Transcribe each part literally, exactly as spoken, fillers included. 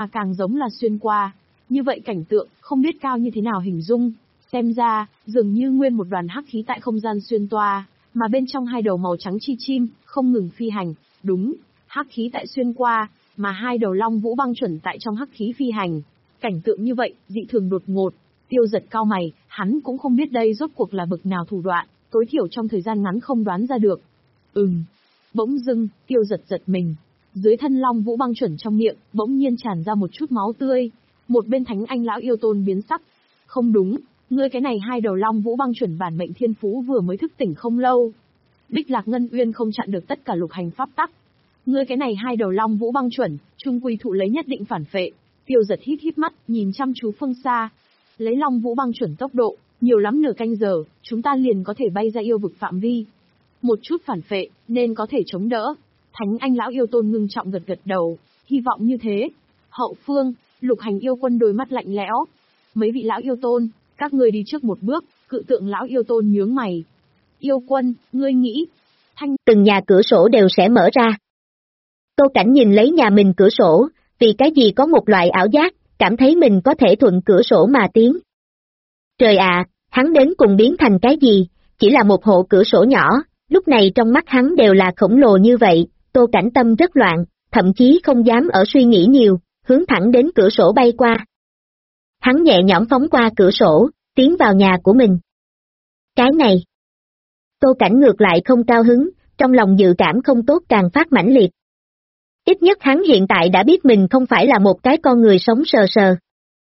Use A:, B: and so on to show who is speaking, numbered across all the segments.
A: mà càng giống là xuyên qua. Như vậy cảnh tượng, không biết cao như thế nào hình dung. Xem ra, dường như nguyên một đoàn hắc khí tại không gian xuyên toa, mà bên trong hai đầu màu trắng chi chim, không ngừng phi hành. Đúng, hắc khí tại xuyên qua, mà hai đầu long vũ băng chuẩn tại trong hắc khí phi hành. Cảnh tượng như vậy, dị thường đột ngột. Tiêu Giật cau mày, hắn cũng không biết đây rốt cuộc là bực nào thủ đoạn, tối thiểu trong thời gian ngắn không đoán ra được. Ừm. Bỗng dưng, Tiêu Giật giật mình. Dưới thân long vũ băng chuẩn trong miệng, bỗng nhiên tràn ra một chút máu tươi. Một bên Thánh Anh lão yêu tôn biến sắc. Không đúng, ngươi cái này hai đầu long vũ băng chuẩn bản mệnh thiên phú vừa mới thức tỉnh không lâu. Bích Lạc Ngân Uyên không chặn được tất cả lục hành pháp tắc. Ngươi cái này hai đầu long vũ băng chuẩn, trung quy thụ lấy nhất định phản phệ. Tiêu Giật hít hít mắt, nhìn chăm chú phương xa. Lấy long vũ băng chuẩn tốc độ, nhiều lắm nửa canh giờ, chúng ta liền có thể bay ra yêu vực phạm vi. Một chút phản phệ, nên có thể chống đỡ. Thánh Anh lão yêu tôn ngưng trọng gật gật đầu, hy vọng như thế. Hậu phương, lục hành yêu quân đôi mắt lạnh lẽo. Mấy vị lão yêu tôn, các ngươi đi trước một bước. Cự tượng lão yêu tôn nhướng mày. Yêu quân, ngươi nghĩ, thanh
B: từng nhà cửa sổ đều sẽ mở ra. Tô Cảnh nhìn lấy nhà mình cửa sổ, vì cái gì có một loại ảo giác, cảm thấy mình có thể thuận cửa sổ mà tiến. Trời ạ, hắn đến cùng biến thành cái gì, chỉ là một hộ cửa sổ nhỏ, lúc này trong mắt hắn đều là khổng lồ như vậy. Tô Cảnh tâm rất loạn, thậm chí không dám ở suy nghĩ nhiều, hướng thẳng đến cửa sổ bay qua. Hắn nhẹ nhõm phóng qua cửa sổ, tiến vào nhà của mình. Cái này, Tô Cảnh ngược lại không cao hứng, trong lòng dự cảm không tốt càng phát mãnh liệt. Ít nhất hắn hiện tại đã biết mình không phải là một cái con người sống sờ sờ.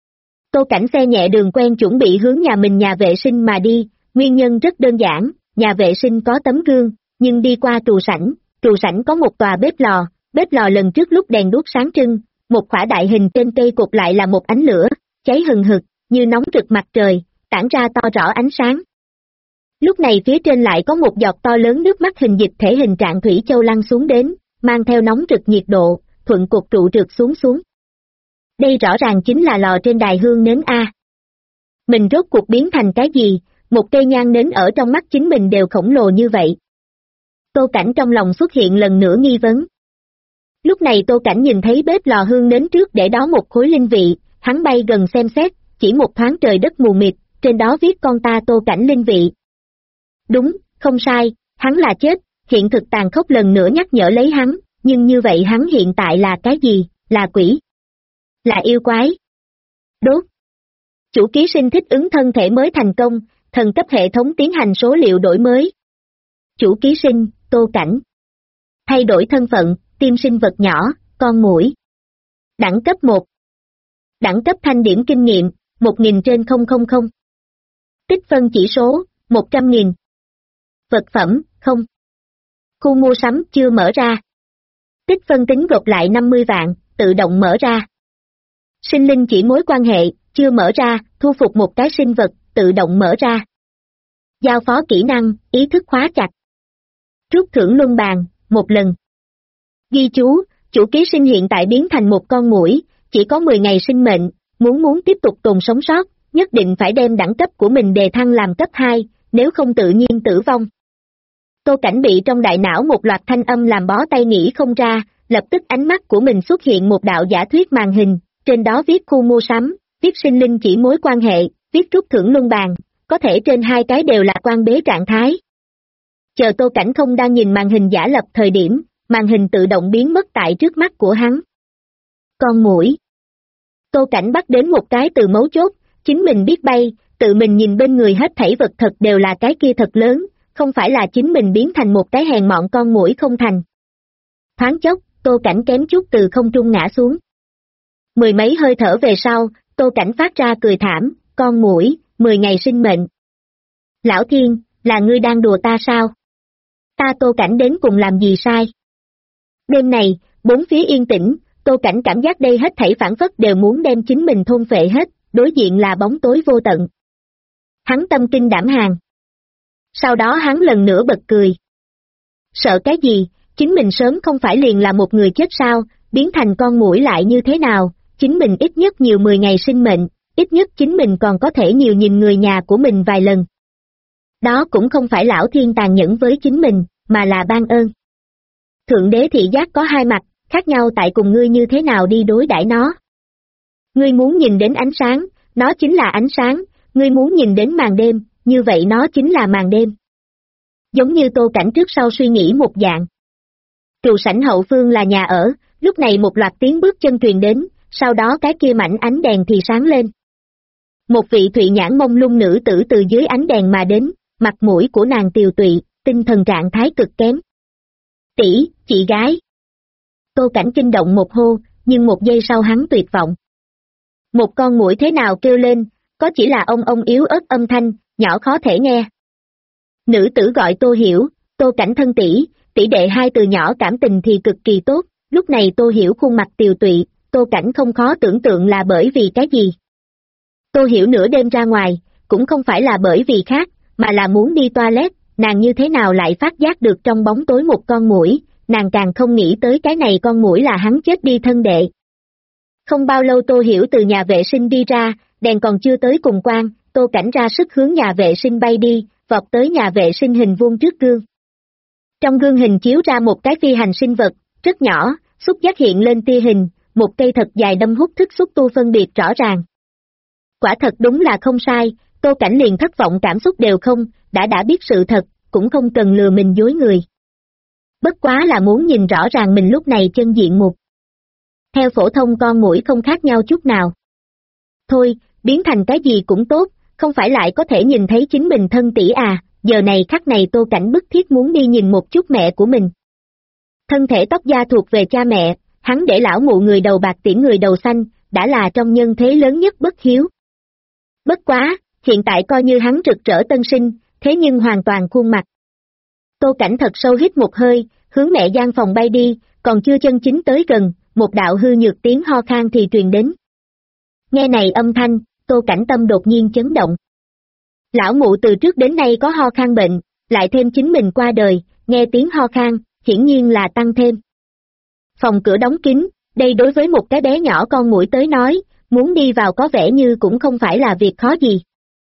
B: Tô Cảnh xe nhẹ đường quen chuẩn bị hướng nhà mình nhà vệ sinh mà đi, nguyên nhân rất đơn giản, nhà vệ sinh có tấm gương, nhưng đi qua trù sảnh, trù sảnh có một tòa bếp lò, bếp lò lần trước lúc đèn đuốc sáng trưng, một khỏa đại hình trên cây cột lại là một ánh lửa, cháy hừng hực, như nóng rực mặt trời, tản ra to rõ ánh sáng. Lúc này phía trên lại có một giọt to lớn nước mắt hình dịch thể hình trạng thủy châu lăn xuống đến, mang theo nóng rực nhiệt độ, thuận cột trụ trượt xuống xuống. Đây rõ ràng chính là lò trên đài hương nến A. Mình rốt cuộc biến thành cái gì, một cây nhang nến ở trong mắt chính mình đều khổng lồ như vậy. Tô Cảnh trong lòng xuất hiện lần nữa nghi vấn. Lúc này Tô Cảnh nhìn thấy bếp lò hương nến trước để đó một khối linh vị, hắn bay gần xem xét, chỉ một thoáng trời đất mù mịt, trên đó viết con ta Tô Cảnh linh vị. Đúng, không sai, hắn là chết, hiện thực tàn khốc lần nữa nhắc nhở lấy hắn, nhưng như vậy hắn hiện tại là cái gì, là quỷ, là yêu quái. Đốt. Chủ ký sinh thích ứng thân thể mới thành công, thần cấp hệ thống tiến hành số liệu đổi mới. Chủ ký sinh, Tô Cảnh. Thay đổi thân phận, tiêm sinh vật nhỏ, con muỗi. Đẳng cấp một. Đẳng cấp thanh điểm kinh nghiệm, một nghìn trên không không không. Tích phân chỉ số, một trăm nghìn. Vật phẩm, không. Khu mua sắm chưa mở ra. Tích phân tính gộp lại năm mươi vạn, tự động mở ra. Sinh linh chỉ mối quan hệ, chưa mở ra, thu phục một cái sinh vật, tự động mở ra. Giao phó kỹ năng, ý thức khóa chặt. Rút thưởng luân bàn, một lần. Ghi chú, chủ ký sinh hiện tại biến thành một con muỗi, chỉ có mười ngày sinh mệnh, muốn muốn tiếp tục tồn sống sót, nhất định phải đem đẳng cấp của mình đề thăng làm cấp hai, nếu không tự nhiên tử vong. Tô Cảnh bị trong đại não một loạt thanh âm làm bó tay nghĩ không ra, lập tức ánh mắt của mình xuất hiện một đạo giả thuyết màn hình, trên đó viết khu mua sắm, viết sinh linh chỉ mối quan hệ, viết rút thưởng luân bàn, có thể trên hai cái đều là quan bế trạng thái. Chờ Tô Cảnh không đang nhìn màn hình giả lập thời điểm, màn hình tự động biến mất tại trước mắt của hắn. Con muỗi. Tô Cảnh bắt đến một cái từ mấu chốt, chính mình biết bay, tự mình nhìn bên người hết thảy vật thật đều là cái kia thật lớn, không phải là chính mình biến thành một cái hèn mọn con muỗi không thành. Thoáng chốc, Tô Cảnh kém chút từ không trung ngã xuống. Mười mấy hơi thở về sau, Tô Cảnh phát ra cười thảm, con muỗi, mười ngày sinh mệnh. Lão Thiên, là ngươi đang đùa ta sao? Ta Tô Cảnh đến cùng làm gì sai? Đêm này, bốn phía yên tĩnh, Tô Cảnh cảm giác đây hết thảy phản phất đều muốn đem chính mình thôn phệ hết, đối diện là bóng tối vô tận. Hắn tâm kinh đảm hàng. Sau đó hắn lần nữa bật cười. Sợ cái gì, chính mình sớm không phải liền là một người chết sao, biến thành con muỗi lại như thế nào, chính mình ít nhất nhiều mười ngày sinh mệnh, ít nhất chính mình còn có thể nhiều nhìn người nhà của mình vài lần. Đó cũng không phải lão thiên tàn nhẫn với chính mình, mà là ban ơn. Thượng đế thị giác có hai mặt, khác nhau tại cùng ngươi như thế nào đi đối đãi nó. Ngươi muốn nhìn đến ánh sáng, nó chính là ánh sáng, ngươi muốn nhìn đến màn đêm, như vậy nó chính là màn đêm. Giống như Tô Cảnh trước sau suy nghĩ một dạng. Trụ sảnh hậu phương là nhà ở, lúc này một loạt tiếng bước chân truyền đến, sau đó cái kia mảnh ánh đèn thì sáng lên. Một vị thụy nhãn mông lung nữ tử từ dưới ánh đèn mà đến, mặt mũi của nàng tiều tụy, tinh thần trạng thái cực kém. Tỷ, chị gái. Tô Cảnh kinh động một hô, nhưng một giây sau hắn tuyệt vọng. Một con muỗi thế nào kêu lên, có chỉ là ông ông yếu ớt âm thanh, nhỏ khó thể nghe. Nữ tử gọi Tô Hiểu, Tô Cảnh thân tỷ, tỷ đệ hai từ nhỏ cảm tình thì cực kỳ tốt, lúc này Tô Hiểu khuôn mặt tiều tụy, Tô Cảnh không khó tưởng tượng là bởi vì cái gì. Tô Hiểu nửa đêm ra ngoài, cũng không phải là bởi vì khác, mà là muốn đi toilet, nàng như thế nào lại phát giác được trong bóng tối một con muỗi, nàng càng không nghĩ tới cái này con muỗi là hắn chết đi thân đệ. Không bao lâu Tô Hiểu từ nhà vệ sinh đi ra, đèn còn chưa tới cùng quang, Tô Cảnh ra sức hướng nhà vệ sinh bay đi, vọt tới nhà vệ sinh hình vuông trước gương. Trong gương hình chiếu ra một cái phi hành sinh vật, rất nhỏ, xúc giác hiện lên tia hình, một cây thật dài đâm hút thức xúc tu phân biệt rõ ràng. Quả thật đúng là không sai, Tô Cảnh liền thất vọng cảm xúc đều không, đã đã biết sự thật, cũng không cần lừa mình dối người. Bất quá là muốn nhìn rõ ràng mình lúc này chân diện mục. Theo phổ thông con muỗi không khác nhau chút nào. Thôi, biến thành cái gì cũng tốt, không phải lại có thể nhìn thấy chính mình thân tỷ à, giờ này khắc này Tô Cảnh bức thiết muốn đi nhìn một chút mẹ của mình. Thân thể tóc da thuộc về cha mẹ, hắn để lão mụ người đầu bạc tiễn người đầu xanh, đã là trong nhân thế lớn nhất bất hiếu. Bất quá, hiện tại coi như hắn rực rỡ tân sinh, thế nhưng hoàn toàn khuôn mặt. Tô Cảnh thật sâu hít một hơi, hướng mẹ gian phòng bay đi, còn chưa chân chính tới gần, một đạo hư nhược tiếng ho khan thì truyền đến. Nghe này âm thanh, Tô Cảnh tâm đột nhiên chấn động. Lão mụ từ trước đến nay có ho khan bệnh, lại thêm chính mình qua đời, nghe tiếng ho khan, hiển nhiên là tăng thêm. Phòng cửa đóng kín, đây đối với một cái bé nhỏ con muỗi tới nói, muốn đi vào có vẻ như cũng không phải là việc khó gì.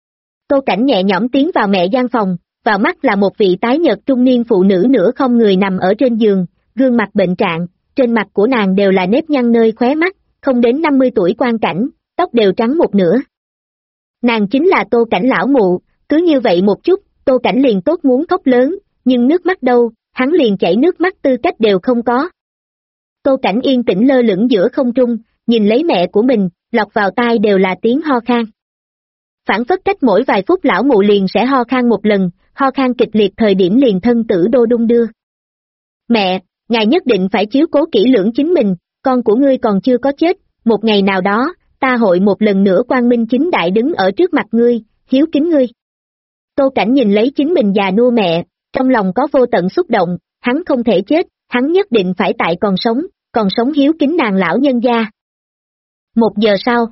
B: Tô Cảnh nhẹ nhõm tiến vào mẹ gian phòng, vào mắt là một vị tái nhợt trung niên phụ nữ nửa không người nằm ở trên giường, gương mặt bệnh trạng, trên mặt của nàng đều là nếp nhăn nơi khóe mắt, không đến năm mươi tuổi quan cảnh, tóc đều trắng một nửa. Nàng chính là Tô Cảnh lão mụ, cứ như vậy một chút, Tô Cảnh liền tốt muốn khóc lớn, nhưng nước mắt đâu, hắn liền chảy nước mắt tư cách đều không có. Tô Cảnh yên tĩnh lơ lửng giữa không trung, nhìn lấy mẹ của mình, lọt vào tai đều là tiếng ho khan. Phản phất cách mỗi vài phút lão mụ liền sẽ ho khan một lần, ho khan kịch liệt thời điểm liền thân tử đô đung đưa. Mẹ, ngài nhất định phải chiếu cố kỹ lưỡng chính mình, con của ngươi còn chưa có chết, một ngày nào đó, ta hội một lần nữa quang minh chính đại đứng ở trước mặt ngươi, hiếu kính ngươi. Tô Cảnh nhìn lấy chính mình già nua mẹ, trong lòng có vô tận xúc động, hắn không thể chết, hắn nhất định phải tại còn sống, còn sống hiếu kính nàng lão nhân gia. Một giờ sau,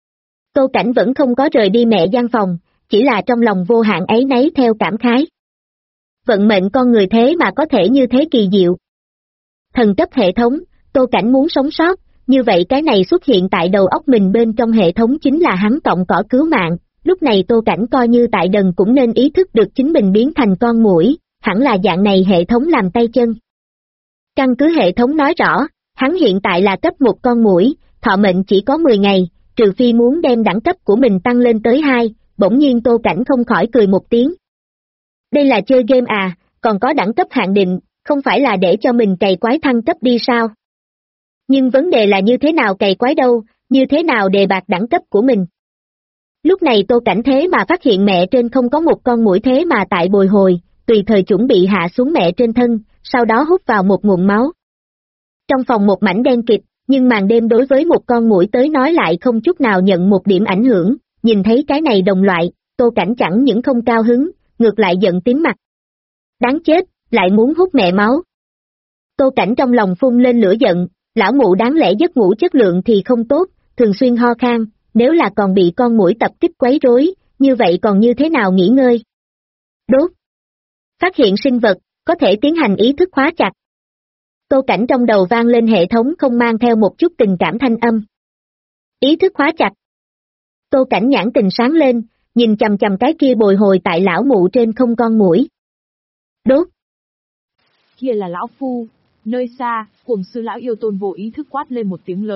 B: Tô Cảnh vẫn không có rời đi mẹ gian phòng, chỉ là trong lòng vô hạn áy náy theo cảm khái. Vận mệnh con người thế mà có thể như thế kỳ diệu. Thần cấp hệ thống, Tô Cảnh muốn sống sót, như vậy cái này xuất hiện tại đầu óc mình bên trong hệ thống chính là hắn cọng cỏ cứu mạng, lúc này Tô Cảnh coi như tại đần cũng nên ý thức được chính mình biến thành con muỗi, hẳn là dạng này hệ thống làm tay chân. Căn cứ hệ thống nói rõ, hắn hiện tại là cấp một con muỗi, thọ mệnh chỉ có mười ngày, trừ phi muốn đem đẳng cấp của mình tăng lên tới hai, bỗng nhiên Tô Cảnh không khỏi cười một tiếng. Đây là chơi game à, còn có đẳng cấp hạn định, không phải là để cho mình cày quái thăng cấp đi sao? Nhưng vấn đề là như thế nào cày quái đâu, như thế nào đề bạt đẳng cấp của mình? Lúc này Tô Cảnh thế mà phát hiện mẹ trên không có một con muỗi thế mà tại bồi hồi, tùy thời chuẩn bị hạ xuống mẹ trên thân, sau đó hút vào một nguồn máu. Trong phòng một mảnh đen kịt, nhưng màn đêm đối với một con muỗi tới nói lại không chút nào nhận một điểm ảnh hưởng, nhìn thấy cái này đồng loại, Tô Cảnh chẳng những không cao hứng, ngược lại giận tím mặt. Đáng chết, lại muốn hút mẹ máu. Tô Cảnh trong lòng phun lên lửa giận, lão mụ đáng lẽ giấc ngủ chất lượng thì không tốt, thường xuyên ho khan, nếu là còn bị con muỗi tập kích quấy rối, như vậy còn như thế nào nghỉ ngơi? Đốt. Phát hiện sinh vật, có thể tiến hành ý thức khóa chặt. Tô Cảnh trong đầu vang lên hệ thống không mang theo một chút tình cảm thanh âm. Ý thức khóa chặt. Tô Cảnh nhãn tình sáng lên, nhìn chằm chằm cái kia bồi hồi tại lão mụ trên không con muỗi. Đốt.
A: Kia là lão phu, nơi xa, cuồng sư lão yêu tôn vô ý thức quát lên một tiếng lớn,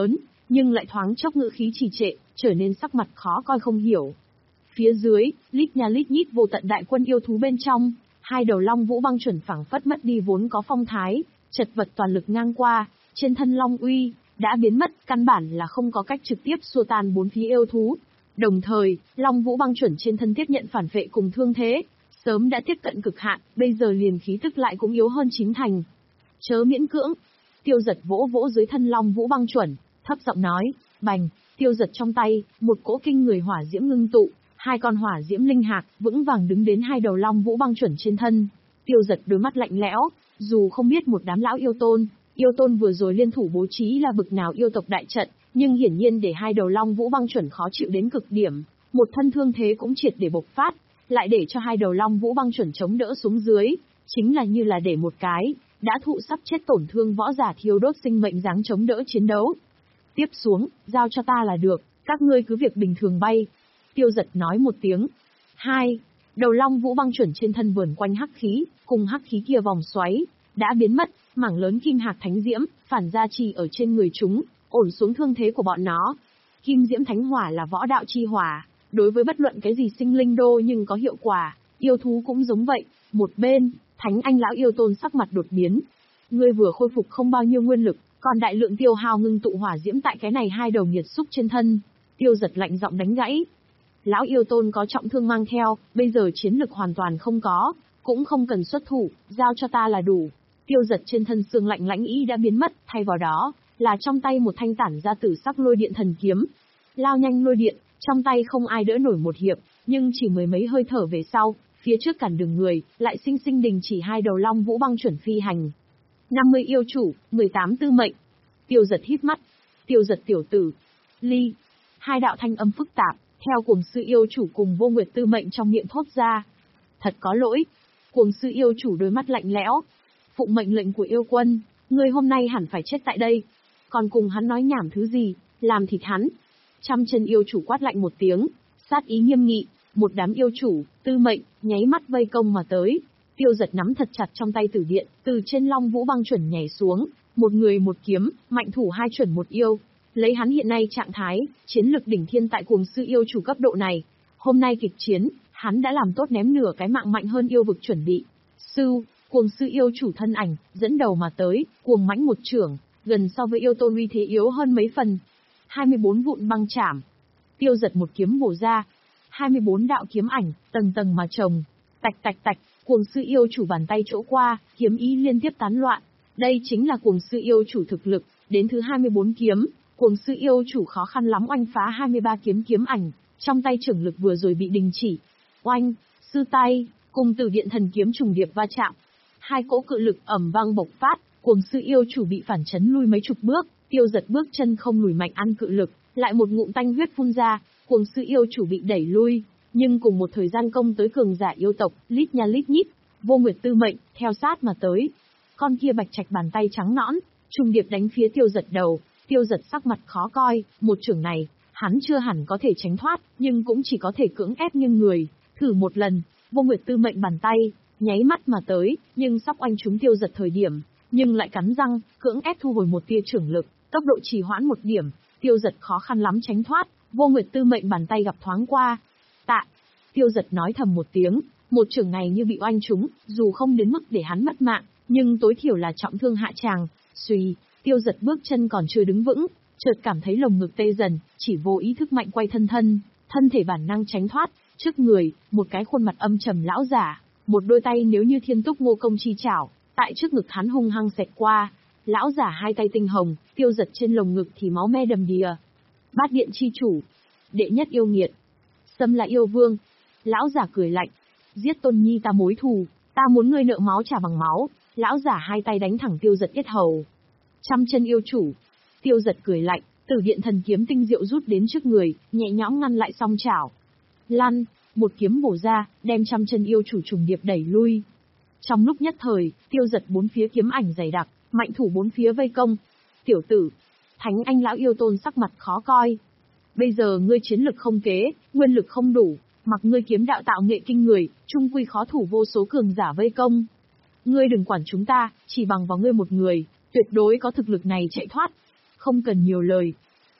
A: nhưng lại thoáng chốc ngữ khí trì trệ, trở nên sắc mặt khó coi không hiểu. Phía dưới, lít nha lít nhít vô tận đại quân yêu thú bên trong, hai đầu long vũ băng chuẩn phảng phất mất đi vốn có phong thái, chật vật toàn lực ngang qua, trên thân long uy đã biến mất, căn bản là không có cách trực tiếp xua tan bốn phía yêu thú. Đồng thời, long vũ băng chuẩn trên thân tiếp nhận phản vệ cùng thương thế, sớm đã tiếp cận cực hạn, bây giờ liền khí tức lại cũng yếu hơn chín thành. Chớ miễn cưỡng. Tiêu Giật vỗ vỗ dưới thân long vũ băng chuẩn, thấp giọng nói, bành. Tiêu Giật trong tay, một cỗ kinh người hỏa diễm ngưng tụ, hai con hỏa diễm linh hạc vững vàng đứng đến hai đầu long vũ băng chuẩn trên thân. Tiêu Giật đôi mắt lạnh lẽo, dù không biết một đám lão yêu tôn, yêu tôn vừa rồi liên thủ bố trí là bực nào yêu tộc đại trận, nhưng hiển nhiên để hai đầu long vũ băng chuẩn khó chịu đến cực điểm, một thân thương thế cũng triệt để bộc phát, lại để cho hai đầu long vũ băng chuẩn chống đỡ xuống dưới, chính là như là để một cái đã thụ sắp chết tổn thương võ giả thiêu đốt sinh mệnh dáng chống đỡ chiến đấu. Tiếp xuống, giao cho ta là được, các ngươi cứ việc bình thường bay. Tiêu Giật nói một tiếng. Hai, đầu long vũ băng chuẩn trên thân vườn quanh hắc khí, cùng hắc khí kia vòng xoáy, đã biến mất, mảng lớn kim hạc thánh diễm, phản gia trì ở trên người chúng, ổn xuống thương thế của bọn nó. Kim diễm thánh hỏa là võ đạo chi hỏa, đối với bất luận cái gì sinh linh đô nhưng có hiệu quả, yêu thú cũng giống vậy. Một bên, Thánh Anh lão yêu tôn sắc mặt đột biến. Ngươi vừa khôi phục không bao nhiêu nguyên lực, còn đại lượng tiêu hao ngưng tụ hỏa diễm tại cái này hai đầu nghiệt xúc trên thân. Tiêu Giật lạnh giọng đánh gãy. Lão yêu tôn có trọng thương mang theo, bây giờ chiến lực hoàn toàn không có, cũng không cần xuất thủ, giao cho ta là đủ. Tiêu Giật trên thân xương lạnh lãnh ý đã biến mất, thay vào đó là trong tay một thanh tản ra tử sắc lôi điện thần kiếm. Lao nhanh lôi điện, trong tay không ai đỡ nổi một hiệp, nhưng chỉ mười mấy hơi thở về sau, phía trước cản đường người, lại sinh sinh đình chỉ hai đầu long vũ băng chuẩn phi hành. năm mươi yêu chủ, mười tám tư mệnh. Tiêu Giật hít mắt. Tiêu Giật tiểu tử. Ly. Hai đạo thanh âm phức tạp, theo Cuồng Sư yêu chủ cùng Vô Nguyệt tư mệnh trong miệng thốt ra. Thật có lỗi. Cuồng Sư yêu chủ đôi mắt lạnh lẽo. Phụng mệnh lệnh của yêu quân, ngươi hôm nay hẳn phải chết tại đây. Còn cùng hắn nói nhảm thứ gì, làm thịt hắn. Trăm chân yêu chủ quát lạnh một tiếng, sát ý nghiêm nghị, một đám yêu chủ, tư mệnh, nháy mắt vây công mà tới. Tiêu Giật nắm thật chặt trong tay tử điện, từ trên long vũ băng chuẩn nhảy xuống, một người một kiếm, mạnh thủ hai chuẩn một yêu. Lấy hắn hiện nay trạng thái, chiến lực đỉnh thiên tại Cuồng Sư yêu chủ cấp độ này, hôm nay kịch chiến, hắn đã làm tốt ném nửa cái mạng mạnh hơn yêu vực chuẩn bị. Sư, Cuồng Sư yêu chủ thân ảnh, dẫn đầu mà tới, cuồng mãnh một chưởng, gần so với yêu tôn uy thế yếu hơn mấy phần. hai mươi bốn vụn băng chảm. Tiêu Giật một kiếm bổ ra. hai mươi bốn đạo kiếm ảnh, tầng tầng mà chồng. Tạch tạch tạch, Cuồng Sư yêu chủ bàn tay chỗ qua, kiếm ý liên tiếp tán loạn. Đây chính là Cuồng Sư yêu chủ thực lực, đến thứ hai mươi bốn kiếm, Cuồng Sư yêu chủ khó khăn lắm oanh phá hai mươi ba kiếm kiếm ảnh, trong tay trưởng lực vừa rồi bị đình chỉ. Oanh, sư tay, cùng Tử Điện thần kiếm trùng điệp va chạm. Hai cỗ cự lực ầm vang bộc phát, Cuồng Sư yêu chủ bị phản chấn lui mấy chục bước, Tiêu Giật bước chân không lùi mạnh ăn cự lực, lại một ngụm tanh huyết phun ra, Cuồng Sư yêu chủ bị đẩy lui, nhưng cùng một thời gian công tới cường giả yêu tộc, lít nha lít nhít, Vô Nguyệt tư mệnh, theo sát mà tới. Con kia bạch trạch bàn tay trắng nõn, trùng điệp đánh phía Tiêu Giật đầu, Tiêu Giật sắc mặt khó coi, một chưởng này, hắn chưa hẳn có thể tránh thoát, nhưng cũng chỉ có thể cưỡng ép nghiêng người, thử một lần, Vô Nguyệt tư mệnh bàn tay, nháy mắt mà tới, nhưng sắp oanh trúng Tiêu Giật thời điểm, nhưng lại cắn răng, cưỡng ép thu hồi một tia trưởng lực, tốc độ trì hoãn một điểm, Tiêu Giật khó khăn lắm tránh thoát, Vô Nguyệt tư mệnh bàn tay gặp thoáng qua. Tạ. Tiêu Giật nói thầm một tiếng, một chưởng này như bị oanh trúng, dù không đến mức để hắn mất mạng, nhưng tối thiểu là trọng thương hạ tràng. Xuy, Tiêu Giật bước chân còn chưa đứng vững, chợt cảm thấy lồng ngực tê dần, chỉ vô ý thức mạnh quay thân thân, thân thể bản năng tránh thoát, trước người, một cái khuôn mặt âm trầm lão giả, một đôi tay nếu như thiên túc ngô công chi chảo, tại trước ngực hắn hung hăng xẹt qua. Lão giả hai tay tinh hồng, Tiêu Giật trên lồng ngực thì máu me đầm đìa. Bát điện chi chủ, đệ nhất yêu nghiệt, xâm là yêu vương. Lão giả cười lạnh, giết Tôn Nhi ta mối thù, ta muốn ngươi nợ máu trả bằng máu. Lão giả hai tay đánh thẳng Tiêu Giật yết hầu. Trăm chân yêu chủ. Tiêu Giật cười lạnh, Tử Điện thần kiếm tinh diệu rút đến trước người, nhẹ nhõm ngăn lại song chảo. Lăn, một kiếm bổ ra, đem trăm chân yêu chủ trùng điệp đẩy lui. Trong lúc nhất thời, Tiêu Giật bốn phía kiếm ảnh dày đặc, mạnh thủ bốn phía vây công. Tiểu tử, Thánh Anh lão yêu tôn sắc mặt khó coi. Bây giờ ngươi chiến lực không kế, nguyên lực không đủ, mặc ngươi kiếm đạo tạo nghệ kinh người, trung quy khó thủ vô số cường giả vây công. Ngươi đừng quản chúng ta, chỉ bằng vào ngươi một người, tuyệt đối có thực lực này chạy thoát. Không cần nhiều lời.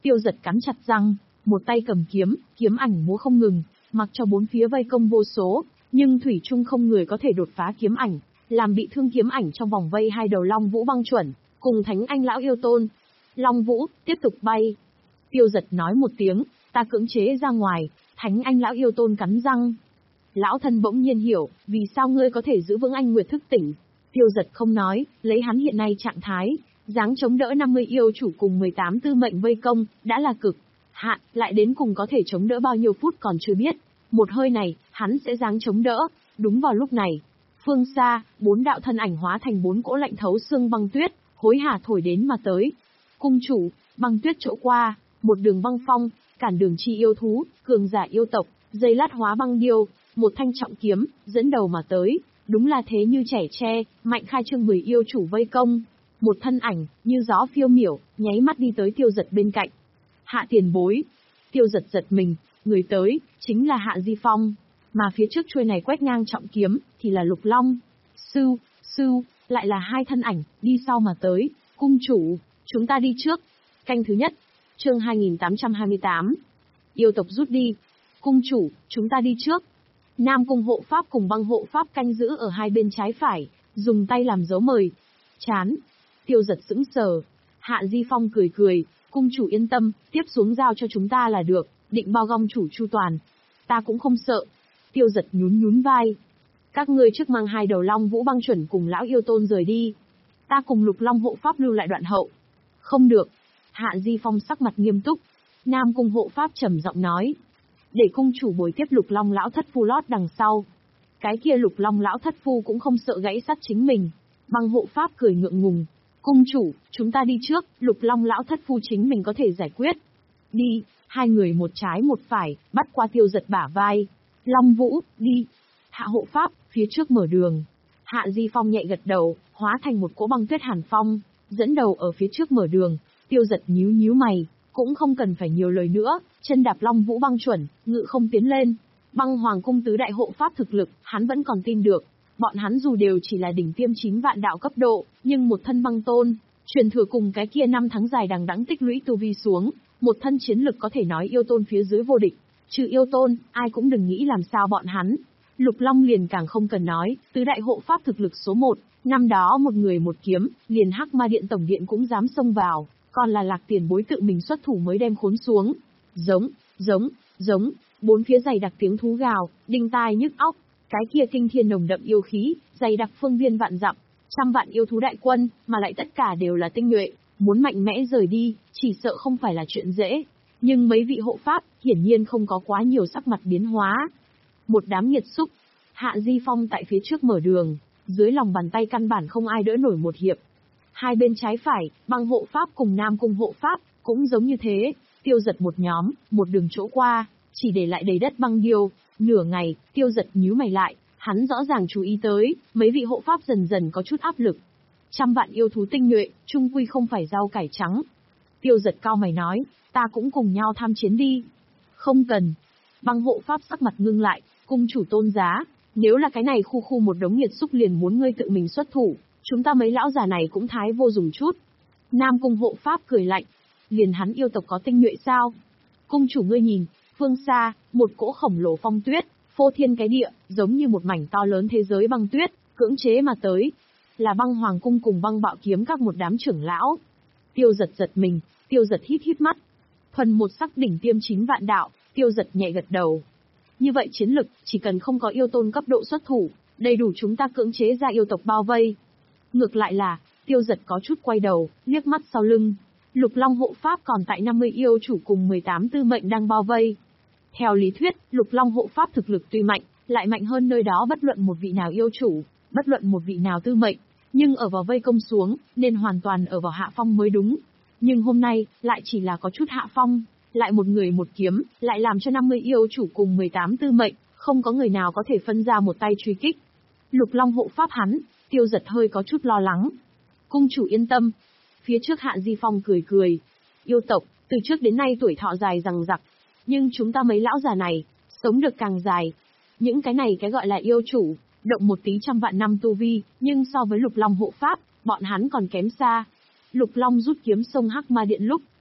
A: Tiêu Giật cắn chặt răng, một tay cầm kiếm, kiếm ảnh múa không ngừng, mặc cho bốn phía vây công vô số, nhưng thủy chung không người có thể đột phá kiếm ảnh, làm bị thương kiếm ảnh trong vòng vây hai đầu Long Vũ băng chuẩn, cùng Thánh Anh lão yêu tôn. Long Vũ, tiếp tục bay. Tiêu Giật nói một tiếng, ta cưỡng chế ra ngoài. Thánh Anh lão yêu tôn cắn răng. Lão thân bỗng nhiên hiểu, vì sao ngươi có thể giữ vững Anh Nguyệt thức tỉnh. Tiêu Giật không nói, lấy hắn hiện nay trạng thái, dáng chống đỡ năm mươi yêu chủ cùng mười tám tư mệnh vây công, đã là cực hạn, lại đến cùng có thể chống đỡ bao nhiêu phút còn chưa biết. Một hơi này, hắn sẽ dáng chống đỡ. Đúng vào lúc này, phương xa, bốn đạo thân ảnh hóa thành bốn cỗ lạnh thấu xương băng tuyết, hối hả thổi đến mà tới. Cung chủ, băng tuyết chỗ qua, một đường băng phong, cản đường chi yêu thú, cường giả yêu tộc, dây lát hóa băng điêu, một thanh trọng kiếm, dẫn đầu mà tới, đúng là thế như trẻ tre, mạnh khai trương mười yêu chủ vây công. Một thân ảnh, như gió phiêu miểu, nháy mắt đi tới Tiêu Giật bên cạnh. Hạ tiền bối. Tiêu Giật giật mình, người tới, chính là Hạ Di Phong. Mà phía trước chuôi này quét ngang trọng kiếm, thì là Lục Long. Sư, sư, lại là hai thân ảnh, đi sau mà tới. Cung chủ, chúng ta đi trước. Canh thứ nhất, chương hai nghìn tám trăm hai mươi tám. Yêu tộc rút đi. Cung chủ, chúng ta đi trước. Nam cung hộ pháp cùng băng hộ pháp canh giữ ở hai bên trái phải, dùng tay làm dấu mời. Chán. Tiêu Giật sững sờ. Hạ Di Phong cười cười, cung chủ yên tâm, tiếp xuống giao cho chúng ta là được, định bao gom chủ chu toàn. Ta cũng không sợ. Tiêu Giật nhún nhún vai. Các ngươi trước mang hai đầu Long Vũ băng chuẩn cùng lão yêu tôn rời đi. Ta cùng Lục Long hộ pháp lưu lại đoạn hậu. Không được. Hạ Di Phong sắc mặt nghiêm túc. Nam cung hộ pháp trầm giọng nói. Để cung chủ bồi tiếp Lục Long lão thất phu lót đằng sau. Cái kia Lục Long lão thất phu cũng không sợ gãy sắt chính mình. Băng hộ pháp cười ngượng ngùng. Cung chủ, chúng ta đi trước, Lục Long lão thất phu chính mình có thể giải quyết. Đi, hai người một trái một phải, bắt qua Tiêu Giật bả vai. Long Vũ, đi. Hạ hộ pháp, phía trước mở đường. Hạ Di Phong nhẹ gật đầu, hóa thành một cỗ băng tuyết hàn phong, dẫn đầu ở phía trước mở đường. Tiêu Giật nhíu nhíu mày, cũng không cần phải nhiều lời nữa, chân đạp Long Vũ băng chuẩn, ngự không tiến lên. Băng Hoàng cung tứ đại hộ pháp thực lực, hắn vẫn còn tin được. Bọn hắn dù đều chỉ là đỉnh tiêm chín vạn đạo cấp độ, nhưng một thân băng tôn, truyền thừa cùng cái kia năm tháng dài đằng đẵng tích lũy tu vi xuống, một thân chiến lực có thể nói yêu tôn phía dưới vô địch. Trừ yêu tôn, ai cũng đừng nghĩ làm sao bọn hắn. Lục Long liền càng không cần nói, tứ đại hộ pháp thực lực số một, năm đó một người một kiếm, liền Hắc Ma Điện tổng điện cũng dám xông vào, còn là Lạc tiền bối tự mình xuất thủ mới đem khốn xuống. Giống, giống, giống, bốn phía dày đặc tiếng thú gào, đinh tai nhức óc, cái kia kinh thiên nồng đậm yêu khí, dày đặc phương viên vạn dặm, trăm vạn yêu thú đại quân, mà lại tất cả đều là tinh nhuệ, muốn mạnh mẽ rời đi, chỉ sợ không phải là chuyện dễ. Nhưng mấy vị hộ pháp, hiển nhiên không có quá nhiều sắc mặt biến hóa. Một đám nhiệt xúc, Hạ Di Phong tại phía trước mở đường, dưới lòng bàn tay căn bản không ai đỡ nổi một hiệp. Hai bên trái phải, băng hộ pháp cùng Nam cung hộ pháp, cũng giống như thế, Tiêu Giật một nhóm, một đường chỗ qua, chỉ để lại đầy đất băng điêu. Nửa ngày, Tiêu Giật nhíu mày lại, hắn rõ ràng chú ý tới, mấy vị hộ pháp dần dần có chút áp lực. Trăm vạn yêu thú tinh nhuệ, chung quy không phải rau cải trắng. Tiêu Giật cao mày nói, ta cũng cùng nhau tham chiến đi. Không cần. Băng hộ pháp sắc mặt ngưng lại, cung chủ tôn giá, nếu là cái này khu khu một đống nhiệt xúc liền muốn ngươi tự mình xuất thủ, chúng ta mấy lão già này cũng thái vô dùng chút. Nam cung hộ pháp cười lạnh, liền hắn yêu tộc có tinh nhuệ sao? Cung chủ ngươi nhìn, phương xa, một cỗ khổng lồ phong tuyết, phô thiên cái địa, giống như một mảnh to lớn thế giới băng tuyết, cưỡng chế mà tới. Là băng hoàng cung cùng băng bạo kiếm các một đám trưởng lão. Tiêu Giật giật mình, Tiêu Giật hít hít mắt. Thuần một sắc đỉnh tiêm chín vạn đạo, Tiêu Giật nhẹ gật đầu. Như vậy chiến lực, chỉ cần không có yêu tôn cấp độ xuất thủ, đầy đủ chúng ta cưỡng chế ra yêu tộc bao vây. Ngược lại là, Tiêu Giật có chút quay đầu, liếc mắt sau lưng. Lục Long hộ pháp còn tại năm mươi yêu chủ cùng mười tám tư mệnh đang bao vây. Theo lý thuyết, Lục Long hộ pháp thực lực tuy mạnh, lại mạnh hơn nơi đó bất luận một vị nào yêu chủ, bất luận một vị nào tư mệnh, nhưng ở vào vây công xuống, nên hoàn toàn ở vào hạ phong mới đúng. Nhưng hôm nay, lại chỉ là có chút hạ phong, lại một người một kiếm, lại làm cho năm mươi yêu chủ cùng mười tám tư mệnh, không có người nào có thể phân ra một tay truy kích. Lục Long hộ pháp hắn, Tiêu Giật hơi có chút lo lắng. Cung chủ yên tâm. Phía trước Hạ Di Phong cười cười. Yêu tộc, từ trước đến nay tuổi thọ dài rằng rặc, nhưng chúng ta mấy lão già này, sống được càng dài. Những cái này cái gọi là yêu chủ, động một tí trăm vạn năm tu vi, nhưng so với Lục Long hộ pháp, bọn hắn còn kém xa. Lục Long rút kiếm sông Hắc Ma Điện lúc,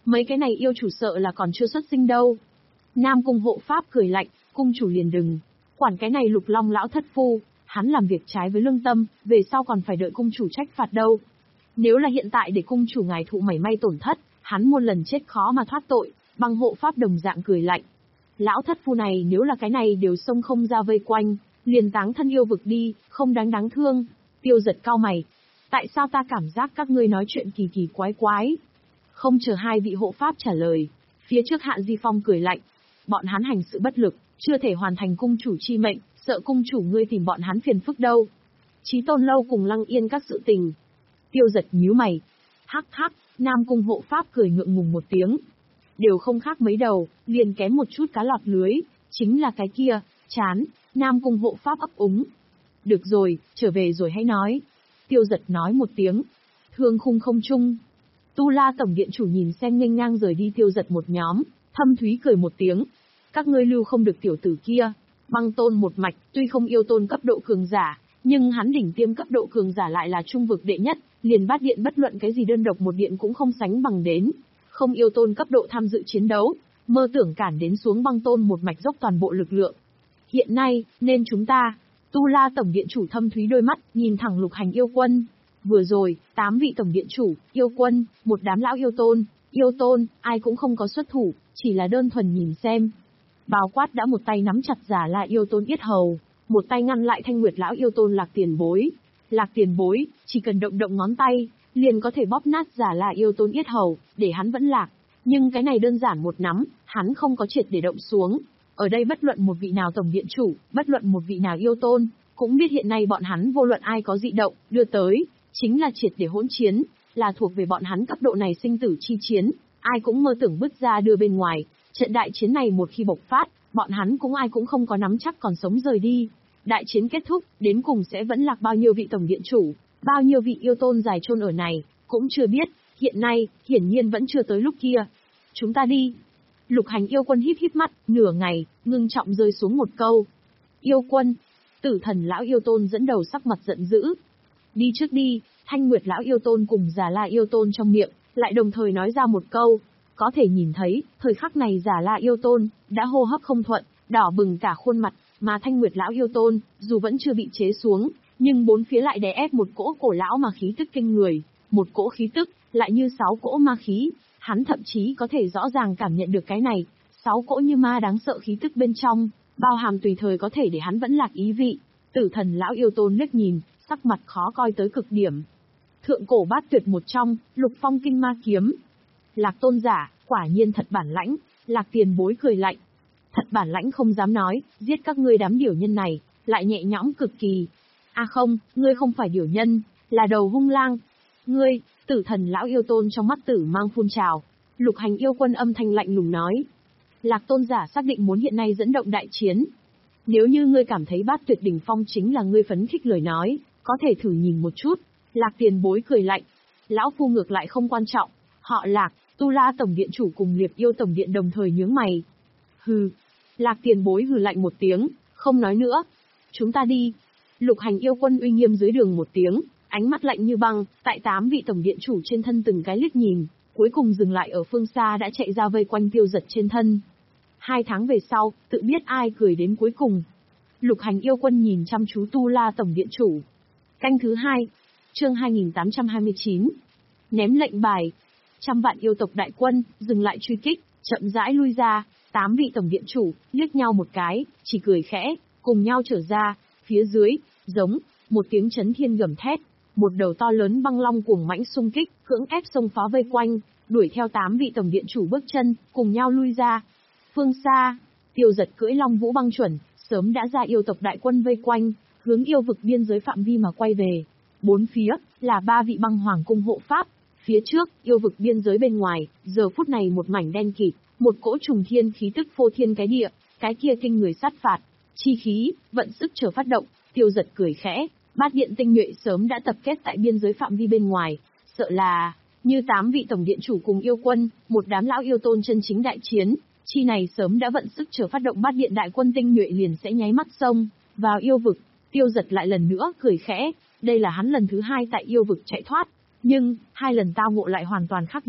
A: Mấy cái này yêu chủ sợ là còn chưa xuất sinh đâu. Nam Cung hộ pháp cười lạnh, cung chủ liền đừng quản cái này Lục Long lão thất phu, hắn làm việc trái với lương tâm, về sau còn phải đợi cung chủ trách phạt đâu. Nếu là hiện tại để cung chủ ngài thụ mảy may tổn thất, hắn muôn lần chết khó mà thoát tội. Băng hộ pháp đồng dạng cười lạnh. Lão thất phu này nếu là cái này đều xông không ra vây quanh, liền táng thân yêu vực đi, không đáng đáng thương. Tiêu Giật cau mày. Tại sao ta cảm giác các ngươi nói chuyện kỳ kỳ quái quái? Không chờ hai vị hộ pháp trả lời, phía trước Hạn Di Phong cười lạnh. Bọn hắn hành sự bất lực, chưa thể hoàn thành cung chủ chi mệnh, sợ cung chủ ngươi tìm bọn hắn phiền phức đâu. Chí Tôn lâu cùng Lăng Yên các sự tình. Tiêu Giật nhíu mày. Hắc hắc, Nam Cung hộ pháp cười ngượng ngùng một tiếng. Đều không khác mấy đầu, liền kém một chút cá lọt lưới, chính là cái kia, chán. Nam Cung hộ pháp ấp úng. Được rồi, trở về rồi hãy nói. Tiêu Giật nói một tiếng. Thương khung không chung. Tu La tổng điện chủ nhìn xem nghênh ngang rời đi Tiêu Giật một nhóm, thâm thúy cười một tiếng. Các ngươi lưu không được tiểu tử kia. Băng tôn một mạch, tuy không yêu tôn cấp độ cường giả, nhưng hắn đỉnh tiêm cấp độ cường giả lại là trung vực đệ nhất, liền bát điện bất luận cái gì đơn độc một điện cũng không sánh bằng đến. Không yêu tôn cấp độ tham dự chiến đấu, mơ tưởng cản đến xuống băng tôn một mạch dốc toàn bộ lực lượng. Hiện nay, nên chúng ta, Tu La tổng điện chủ thâm thúy đôi mắt, nhìn thẳng Lục Hành yêu quân. Vừa rồi, tám vị tổng điện chủ, yêu quân, một đám lão yêu tôn, yêu tôn, ai cũng không có xuất thủ, chỉ là đơn thuần nhìn xem. Bao Quát đã một tay nắm chặt Giả La yêu tôn yết hầu, một tay ngăn lại Thanh Nguyệt lão yêu tôn Lạc Tiền Bối. Lạc Tiền Bối, chỉ cần động động ngón tay, liền có thể bóp nát Giả La yêu tôn yết hầu, để hắn vẫn lạc. Nhưng cái này đơn giản một nắm, hắn không có triệt để động xuống. Ở đây bất luận một vị nào tổng điện chủ, bất luận một vị nào yêu tôn, cũng biết hiện nay bọn hắn vô luận ai có dị động, đưa tới, chính là triệt để hỗn chiến, là thuộc về bọn hắn cấp độ này sinh tử chi chiến, ai cũng mơ tưởng bước ra đưa bên ngoài. Trận đại chiến này một khi bộc phát, bọn hắn cũng ai cũng không có nắm chắc còn sống rời đi. Đại chiến kết thúc, đến cùng sẽ vẫn lạc bao nhiêu vị tổng điện chủ, bao nhiêu vị yêu tôn dài chôn ở này, cũng chưa biết, hiện nay, hiển nhiên vẫn chưa tới lúc kia. Chúng ta đi. Lục Hành yêu quân híp híp mắt, nửa ngày, ngưng trọng rơi xuống một câu. Yêu quân. Tử Thần lão yêu tôn dẫn đầu sắc mặt giận dữ. Đi trước đi. Thanh Nguyệt lão yêu tôn cùng Già La yêu tôn trong miệng, lại đồng thời nói ra một câu. Có thể nhìn thấy, thời khắc này Già La yêu tôn đã hô hấp không thuận, đỏ bừng cả khuôn mặt, mà Thanh Nguyệt lão yêu tôn, dù vẫn chưa bị chế xuống, nhưng bốn phía lại đè ép một cỗ cổ lão mà khí tức kinh người, một cỗ khí tức lại như sáu cỗ ma khí, hắn thậm chí có thể rõ ràng cảm nhận được cái này, sáu cỗ như ma đáng sợ khí tức bên trong, bao hàm tùy thời có thể để hắn vẫn lạc ý vị. Tử Thần lão yêu tôn liếc nhìn, sắc mặt khó coi tới cực điểm. Thượng cổ bát tuyệt một trong, Lục Phong kinh ma kiếm. Lạc tôn giả, quả nhiên thật bản lãnh. Lạc Tiền Bối cười lạnh. Thật bản lãnh không dám nói, giết các ngươi đám điểu nhân này, lại nhẹ nhõm cực kỳ. À không, ngươi không phải điểu nhân, là đầu hung lang. Ngươi, Tử Thần lão yêu tôn trong mắt tử mang phun trào. Lục Hành yêu quân âm thanh lạnh lùng nói. Lạc tôn giả xác định muốn hiện nay dẫn động đại chiến. Nếu như ngươi cảm thấy bát tuyệt đỉnh phong chính là ngươi phấn khích lời nói, có thể thử nhìn một chút. Lạc Tiền Bối cười lạnh. Lão phu ngược lại không quan trọng. Họ Lạc, Tu La tổng điện chủ cùng Liệp yêu tổng điện đồng thời nhướng mày. Hừ. Lạc Tiền Bối hừ lạnh một tiếng, không nói nữa. Chúng ta đi. Lục Hành yêu quân uy nghiêm dưới đường một tiếng, ánh mắt lạnh như băng, tại tám vị tổng điện chủ trên thân từng cái liếc nhìn, cuối cùng dừng lại ở phương xa đã chạy ra vây quanh Tiêu Giật trên thân. Hai tháng về sau, tự biết ai cười đến cuối cùng. Lục Hành yêu quân nhìn chăm chú Tu La tổng điện chủ. Canh thứ hai, chương hai nghìn tám trăm hai mươi chín. Ném lệnh bài. Trăm vạn yêu tộc đại quân, dừng lại truy kích, chậm rãi lui ra. Tám vị tổng điện chủ, liếc nhau một cái, chỉ cười khẽ, cùng nhau trở ra. Phía dưới, giống, một tiếng chấn thiên gầm thét. Một đầu to lớn băng long cuồng mãnh xung kích, cưỡng ép xông phá vây quanh, đuổi theo tám vị tổng điện chủ bước chân, cùng nhau lui ra. Phương xa, Tiêu Giật cưỡi long vũ băng chuẩn, sớm đã ra yêu tộc đại quân vây quanh, hướng yêu vực biên giới phạm vi mà quay về. Bốn phía, là ba vị băng hoàng cung hộ pháp. Phía trước, yêu vực biên giới bên ngoài, giờ phút này một mảnh đen kịt, một cỗ trùng thiên khí tức phô thiên cái địa, cái kia kinh người sát phạt. Chi khí, vận sức chờ phát động, Tiêu Giật cười khẽ, bát điện tinh nhuệ sớm đã tập kết tại biên giới phạm vi bên ngoài, sợ là, như tám vị tổng điện chủ cùng yêu quân, một đám lão yêu tôn chân chính đại chiến, chi này sớm đã vận sức chờ phát động bát điện đại quân tinh nhuệ liền sẽ nháy mắt xông vào yêu vực. Tiêu Giật lại lần nữa cười khẽ, đây là hắn lần thứ hai tại yêu vực chạy thoát, nhưng, hai lần tao ngộ lại hoàn toàn khác biệt.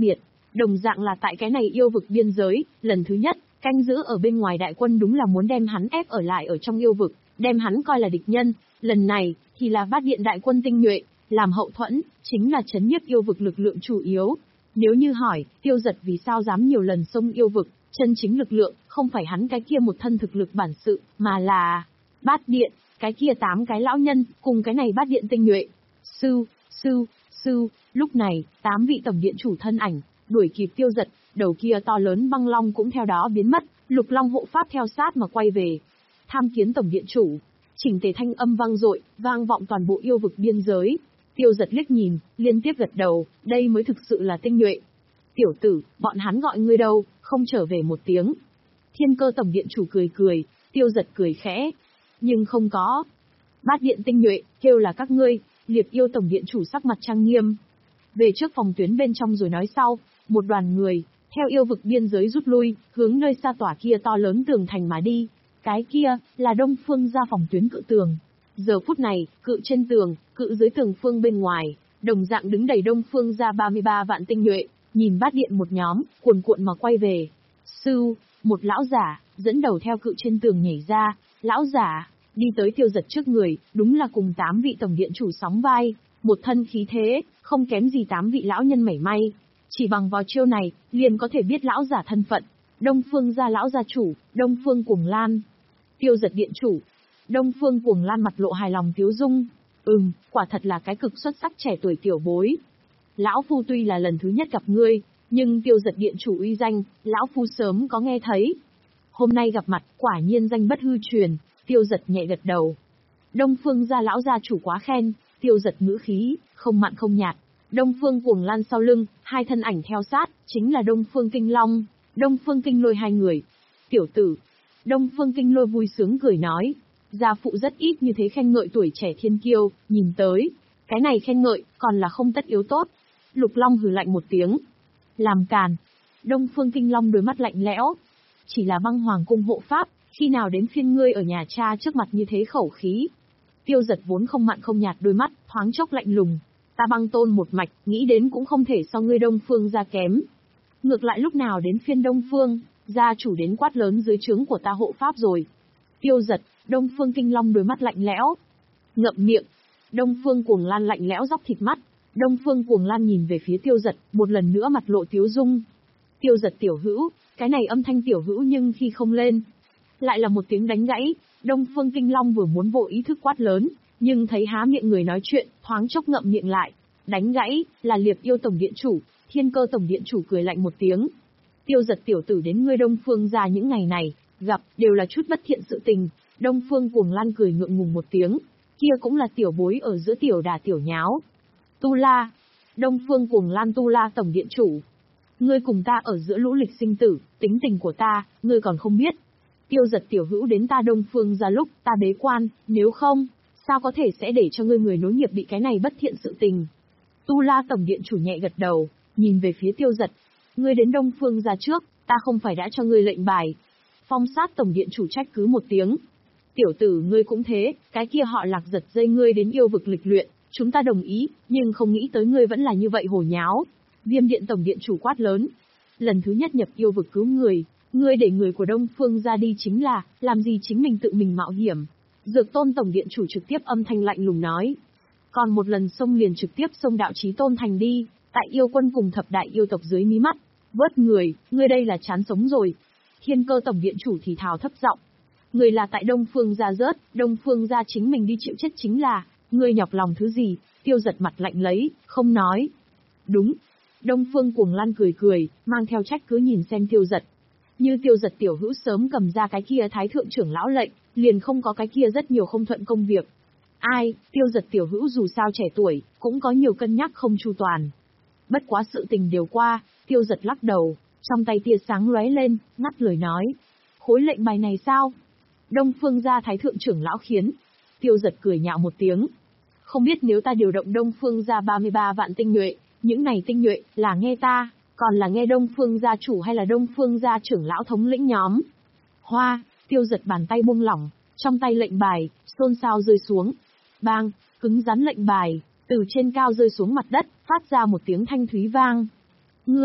A: Đồng dạng là tại cái này yêu vực biên giới, lần thứ nhất, canh giữ ở bên ngoài đại quân đúng là muốn đem hắn ép ở lại ở trong yêu vực, đem hắn coi là địch nhân, lần này, thì là bát điện đại quân tinh nhuệ, làm hậu thuẫn, chính là chấn nhiếp yêu vực lực lượng chủ yếu. Nếu như hỏi, Tiêu Giật vì sao dám nhiều lần xông yêu vực, chân chính lực lượng, không phải hắn cái kia một thân thực lực bản sự, mà là bát điện, cái kia tám cái lão nhân, cùng cái này bát điện tinh nhuệ. Sư, sư, sư, lúc này, tám vị tổng điện chủ thân ảnh, đuổi kịp Tiêu Giật, đầu kia to lớn băng long cũng theo đó biến mất, lục long hộ pháp theo sát mà quay về. Tham kiến tổng điện chủ, chỉnh tề thanh âm vang dội, vang vọng toàn bộ yêu vực biên giới. Tiêu Giật liếc nhìn, liên tiếp gật đầu, đây mới thực sự là tinh nhuệ. Tiểu tử, bọn hắn gọi ngươi đâu, không trở về một tiếng. Thiên Cơ tổng điện chủ cười cười, Tiêu Giật cười khẽ, nhưng không có. Bát điện tinh nhuệ, kêu là các ngươi. Liệp yêu tổng điện chủ sắc mặt trang nghiêm. Về trước phòng tuyến bên trong rồi nói sau, một đoàn người, theo yêu vực biên giới rút lui, hướng nơi xa tỏa kia to lớn tường thành mà đi. Cái kia, là đông phương ra phòng tuyến cự tường. Giờ phút này, cự trên tường, cự dưới tường phương bên ngoài, đồng dạng đứng đầy đông phương ra ba mươi ba vạn tinh nhuệ, nhìn bát điện một nhóm, cuồn cuộn mà quay về. Sư, một lão giả, dẫn đầu theo cự trên tường nhảy ra, lão giả, đi tới Tiêu Giật trước người, đúng là cùng tám vị tổng điện chủ sóng vai, một thân khí thế, không kém gì tám vị lão nhân mảy may. Chỉ bằng vào chiêu này, liền có thể biết lão giả thân phận. Đông Phương gia lão gia chủ, Đông Phương Cuồng Lan. Tiêu Giật điện chủ. Đông Phương Cuồng Lan mặt lộ hài lòng tiếu dung. Ừm, quả thật là cái cực xuất sắc trẻ tuổi tiểu bối. Lão phu tuy là lần thứ nhất gặp ngươi, nhưng Tiêu Giật điện chủ uy danh, lão phu sớm có nghe thấy. Hôm nay gặp mặt, quả nhiên danh bất hư truyền. Tiêu Giật nhẹ gật đầu. Đông Phương gia lão gia chủ quá khen. Tiêu Giật ngữ khí, không mặn không nhạt. Đông Phương Cuồng Lan sau lưng, hai thân ảnh theo sát, chính là Đông Phương Kinh Long, Đông Phương Kinh Lôi hai người. Tiểu tử. Đông Phương Kinh Lôi vui sướng cười nói. Gia phụ rất ít như thế khen ngợi tuổi trẻ thiên kiêu, nhìn tới. Cái này khen ngợi, còn là không tất yếu tốt. Lục Long hừ lạnh một tiếng. Làm càn. Đông Phương Kinh Long đôi mắt lạnh lẽo. Chỉ là băng hoàng cung hộ pháp, khi nào đến phiên ngươi ở nhà cha trước mặt như thế khẩu khí. Tiêu Giật vốn không mặn không nhạt đôi mắt, thoáng chốc lạnh lùng. Ta băng tôn một mạch, nghĩ đến cũng không thể so ngươi Đông Phương gia kém. Ngược lại lúc nào đến phiên Đông Phương, gia chủ đến quát lớn dưới trướng của ta hộ pháp rồi. Tiêu Giật, Đông Phương Kinh Long đôi mắt lạnh lẽo. Ngậm miệng. Đông Phương Cuồng Lan lạnh lẽo dóc thịt mắt. Đông Phương Cuồng Lan nhìn về phía Tiêu Giật, một lần nữa mặt lộ tiếu dung. Tiêu Giật tiểu hữu, cái này âm thanh tiểu hữu nhưng khi không lên. Lại là một tiếng đánh gãy, Đông Phương Kinh Long vừa muốn vô ý thức quát lớn, nhưng thấy há miệng người nói chuyện, thoáng chốc ngậm miệng lại. Đánh gãy, là Liệp yêu tổng điện chủ, Thiên Cơ tổng điện chủ cười lạnh một tiếng. Tiêu Giật tiểu tử đến ngươi Đông Phương gia những ngày này, gặp, đều là chút bất thiện sự tình. Đông Phương Cuồng Lan cười ngượng ngùng một tiếng, kia cũng là tiểu bối ở giữa tiểu đà tiểu nháo. Tu La, Đông Phương Cuồng Lan Tu La tổng điện chủ. Ngươi cùng ta ở giữa lũ lịch sinh tử, tính tình của ta, ngươi còn không biết. Tiêu Giật tiểu hữu đến ta Đông Phương ra lúc ta bế quan, nếu không, sao có thể sẽ để cho ngươi người nối nghiệp bị cái này bất thiện sự tình. Tu La tổng điện chủ nhẹ gật đầu, nhìn về phía Tiêu Giật. Ngươi đến Đông Phương ra trước, ta không phải đã cho ngươi lệnh bài. Phong sát tổng điện chủ trách cứ một tiếng. Tiểu tử ngươi cũng thế, cái kia họ Lạc giật dây ngươi đến yêu vực lịch luyện, chúng ta đồng ý, nhưng không nghĩ tới ngươi vẫn là như vậy hồ nháo. Viêm điện tổng điện chủ quát lớn. Lần thứ nhất nhập yêu vực cứu người, ngươi để người của Đông Phương ra đi chính là, làm gì chính mình tự mình mạo hiểm. Dược tôn tổng điện chủ trực tiếp âm thanh lạnh lùng nói. Còn một lần xông liền trực tiếp xông đạo chí tôn thành đi, tại yêu quân cùng thập đại yêu tộc dưới mí mắt. Vớt người, ngươi đây là chán sống rồi. Thiên Cơ tổng điện chủ thì thào thấp giọng. Người là tại Đông Phương gia rớt, Đông Phương gia chính mình đi chịu chết chính là, ngươi nhọc lòng thứ gì. Tiêu Giật mặt lạnh lấy, không nói. Đúng. Đông Phương Cuồng Lan cười cười, mang theo trách cứ nhìn xem Tiêu Giật. Như Tiêu Giật tiểu hữu sớm cầm ra cái kia thái thượng trưởng lão lệnh, liền không có cái kia rất nhiều không thuận công việc. Ai, Tiêu Giật tiểu hữu dù sao trẻ tuổi, cũng có nhiều cân nhắc không chu toàn. Bất quá sự tình đều qua, Tiêu Giật lắc đầu, trong tay tia sáng lóe lên, ngắt lời nói. Khối lệnh bài này sao? Đông Phương gia thái thượng trưởng lão khiến. Tiêu Giật cười nhạo một tiếng. Không biết nếu ta điều động Đông Phương gia ba mươi ba vạn tinh nhuệ, những này tinh nhuệ là nghe ta, còn là nghe Đông Phương gia chủ hay là Đông Phương gia trưởng lão thống lĩnh nhóm? Hoa, Tiêu Giật bàn tay buông lỏng, trong tay lệnh bài, xôn xao rơi xuống. Bang, cứng rắn lệnh bài, từ trên cao rơi xuống mặt đất, phát ra một tiếng thanh thúy vang. Ngươi,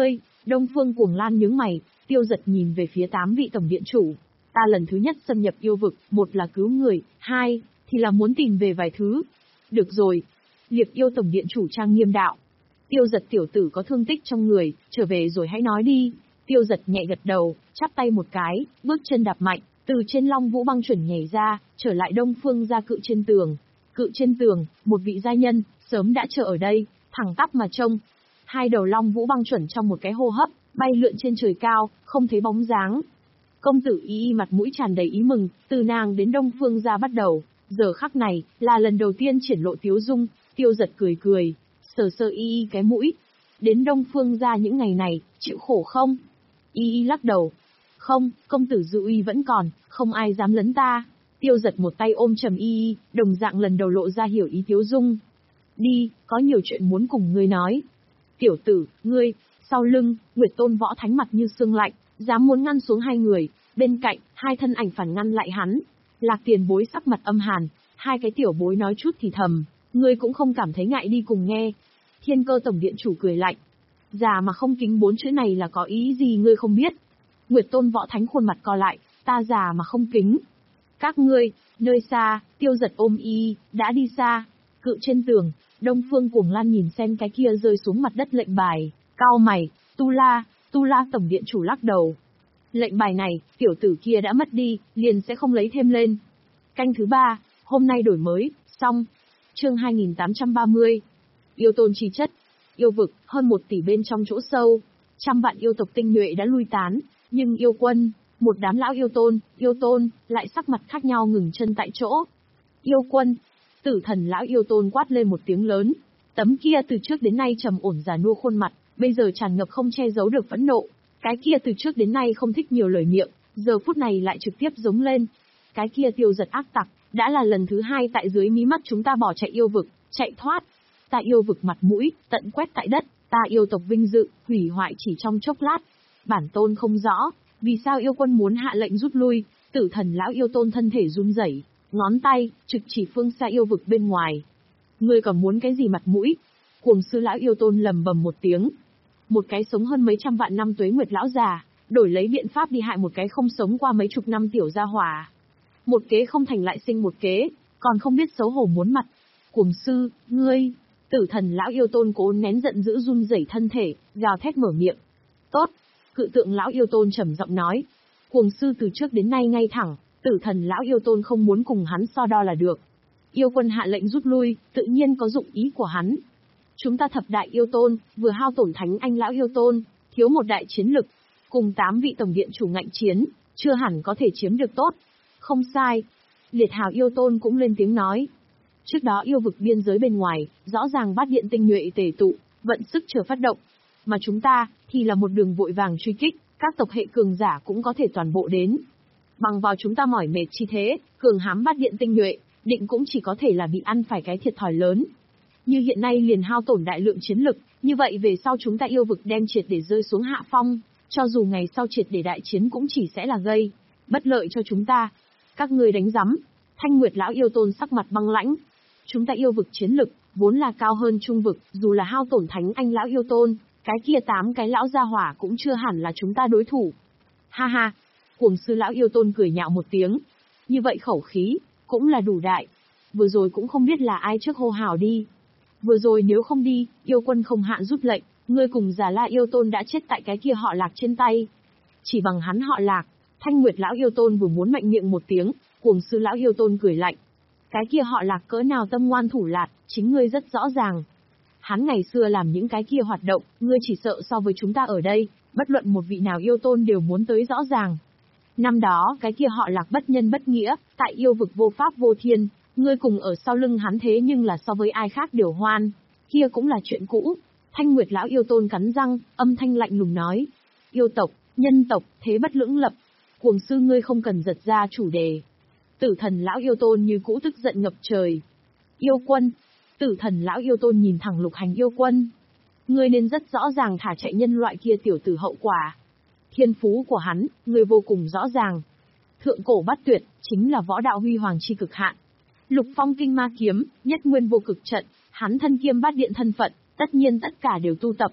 A: Đông Phương Cuồng Lan nhướng mày, Tiêu Giật nhìn về phía tám vị tổng điện chủ. Ta lần thứ nhất xâm nhập yêu vực, một là cứu người, hai thì là muốn tìm về vài thứ. Được rồi. Liệp yêu tổng điện chủ trang nghiêm đạo. Tiêu Giật tiểu tử có thương tích trong người, trở về rồi hãy nói đi. Tiêu Giật nhẹ gật đầu, chắp tay một cái, bước chân đạp mạnh, từ trên Long Vũ Băng chuẩn nhảy ra, trở lại Đông Phương gia cự trên tường. Cự trên tường, một vị gia nhân, sớm đã chờ ở đây, thẳng tắp mà trông. Hai đầu Long Vũ Băng chuẩn trong một cái hô hấp, bay lượn trên trời cao, không thấy bóng dáng. Công tử Y Y mặt mũi tràn đầy ý mừng, từ nàng đến Đông Phương gia bắt đầu, giờ khắc này, là lần đầu tiên triển lộ tiếu dung. Tiêu Giật cười cười, sờ sờ Y Y cái mũi. Đến Đông Phương gia những ngày này, chịu khổ không? Y Y lắc đầu. Không, công tử dư uy vẫn còn, không ai dám lấn ta. Tiêu Giật một tay ôm trầm Y Y, đồng dạng lần đầu lộ ra hiểu ý tiếu dung. Đi, có nhiều chuyện muốn cùng ngươi nói. Tiểu tử, ngươi, sau lưng, Nguyệt Tôn Võ Thánh mặt như sương lạnh, dám muốn ngăn xuống hai người, bên cạnh, hai thân ảnh phản ngăn lại hắn. Lạc Tiền Bối sắc mặt âm hàn, hai cái tiểu bối nói chút thì thầm, ngươi cũng không cảm thấy ngại đi cùng nghe. Thiên Cơ tổng điện chủ cười lạnh. Già mà không kính bốn chữ này là có ý gì ngươi không biết. Nguyệt Tôn Võ Thánh khuôn mặt co lại, ta già mà không kính. Các ngươi, nơi xa, Tiêu Giật ôm Y, đã đi xa. Cự trên tường, Đông Phương Cuồng Lan nhìn xem cái kia rơi xuống mặt đất lệnh bài, cau mày, Tu La, Tu La tổng điện chủ lắc đầu. Lệnh bài này, tiểu tử kia đã mất đi, liền sẽ không lấy thêm lên. Canh thứ ba, hôm nay đổi mới, xong. Chương hai nghìn tám trăm ba mươi. Yêu tôn chi chất. Yêu vực, hơn một tỷ bên trong chỗ sâu. Trăm vạn yêu tộc tinh nhuệ đã lui tán, nhưng yêu quân, một đám lão yêu tôn, yêu tôn, lại sắc mặt khác nhau ngừng chân tại chỗ. Yêu quân, Tử Thần lão yêu tôn quát lên một tiếng lớn. Tấm kia từ trước đến nay trầm ổn già nua khuôn mặt, bây giờ tràn ngập không che giấu được phẫn nộ. Cái kia từ trước đến nay không thích nhiều lời miệng, giờ phút này lại trực tiếp giống lên. Cái kia Tiêu Giật ác tặc, đã là lần thứ hai tại dưới mí mắt chúng ta bỏ chạy yêu vực, chạy thoát. Ta yêu vực mặt mũi, tận quét tại đất, ta yêu tộc vinh dự, hủy hoại chỉ trong chốc lát. Bản tôn không rõ, vì sao yêu quân muốn hạ lệnh rút lui. Tử Thần lão yêu tôn thân thể run rẩy, ngón tay trực chỉ phương xa yêu vực bên ngoài. Ngươi còn muốn cái gì mặt mũi? Cuồng sư lão yêu tôn lầm bầm một tiếng. Một cái sống hơn mấy trăm vạn năm tuế nguyệt lão già, đổi lấy biện pháp đi hại một cái không sống qua mấy chục năm tiểu gia hỏa. Một kế không thành lại sinh một kế, còn không biết xấu hổ muốn mặt. Cuồng sư, ngươi, Tử Thần lão yêu tôn cố nén giận dữ run rẩy thân thể, gào thét mở miệng. Tốt, Cự Tượng lão yêu tôn trầm giọng nói. Cuồng sư từ trước đến nay ngay thẳng, Tử Thần lão yêu tôn không muốn cùng hắn so đo là được. Yêu quân hạ lệnh rút lui, tự nhiên có dụng ý của hắn. Chúng ta thập đại yêu tôn, vừa hao tổn Thánh Anh lão yêu tôn, thiếu một đại chiến lực, cùng tám vị tổng điện chủ ngạnh chiến, chưa hẳn có thể chiếm được tốt. Không sai. Liệt Hào yêu tôn cũng lên tiếng nói. Trước đó yêu vực biên giới bên ngoài, rõ ràng bát điện tinh nhuệ tề tụ, vận sức chờ phát động. Mà chúng ta, thì là một đường vội vàng truy kích, các tộc hệ cường giả cũng có thể toàn bộ đến. Bằng vào chúng ta mỏi mệt chi thế, cường hám bát điện tinh nhuệ, định cũng chỉ có thể là bị ăn phải cái thiệt thòi lớn. Như hiện nay liền hao tổn đại lượng chiến lực, như vậy về sau chúng ta yêu vực đem triệt để rơi xuống hạ phong, cho dù ngày sau triệt để đại chiến cũng chỉ sẽ là gây bất lợi cho chúng ta. Các ngươi đánh rắm. Thanh Nguyệt lão yêu tôn sắc mặt băng lãnh. Chúng ta yêu vực chiến lực, vốn là cao hơn trung vực, dù là hao tổn Thánh Anh lão yêu tôn, cái kia tám cái lão gia hỏa cũng chưa hẳn là chúng ta đối thủ. Ha ha, Cuồng sư lão yêu tôn cười nhạo một tiếng. Như vậy khẩu khí, cũng là đủ đại. Vừa rồi cũng không biết là ai trước hô hào đi. Vừa rồi nếu không đi, yêu quân không hạn rút lệnh, ngươi cùng Già La yêu tôn đã chết tại cái kia họ Lạc trên tay. Chỉ bằng hắn họ Lạc, Thanh Nguyệt lão yêu tôn vừa muốn mạnh miệng một tiếng, Cuồng sư lão yêu tôn cười lạnh. Cái kia họ Lạc cỡ nào tâm ngoan thủ lạt, chính ngươi rất rõ ràng. Hắn ngày xưa làm những cái kia hoạt động, ngươi chỉ sợ so với chúng ta ở đây, bất luận một vị nào yêu tôn đều muốn tới rõ ràng. Năm đó, cái kia họ Lạc bất nhân bất nghĩa, tại yêu vực vô pháp vô thiên, ngươi cùng ở sau lưng hắn thế nhưng là so với ai khác đều hoan, kia cũng là chuyện cũ. Thanh Nguyệt lão yêu tôn cắn răng, âm thanh lạnh lùng nói. Yêu tộc, nhân tộc, thế bất lưỡng lập. Cuồng sư ngươi không cần giật ra chủ đề. Tử Thần lão yêu tôn như cũ tức giận ngập trời. Yêu quân. Tử Thần lão yêu tôn nhìn thẳng Lục Hành yêu quân. Ngươi nên rất rõ ràng thả chạy nhân loại kia tiểu tử hậu quả. Thiên phú của hắn, ngươi vô cùng rõ ràng. Thượng cổ bát tuyệt, chính là võ đạo huy hoàng chi cực hạn. Lục phong kinh ma kiếm, nhất nguyên vô cực trận, hắn thân kiêm bát điện thân phận, tất nhiên tất cả đều tu tập.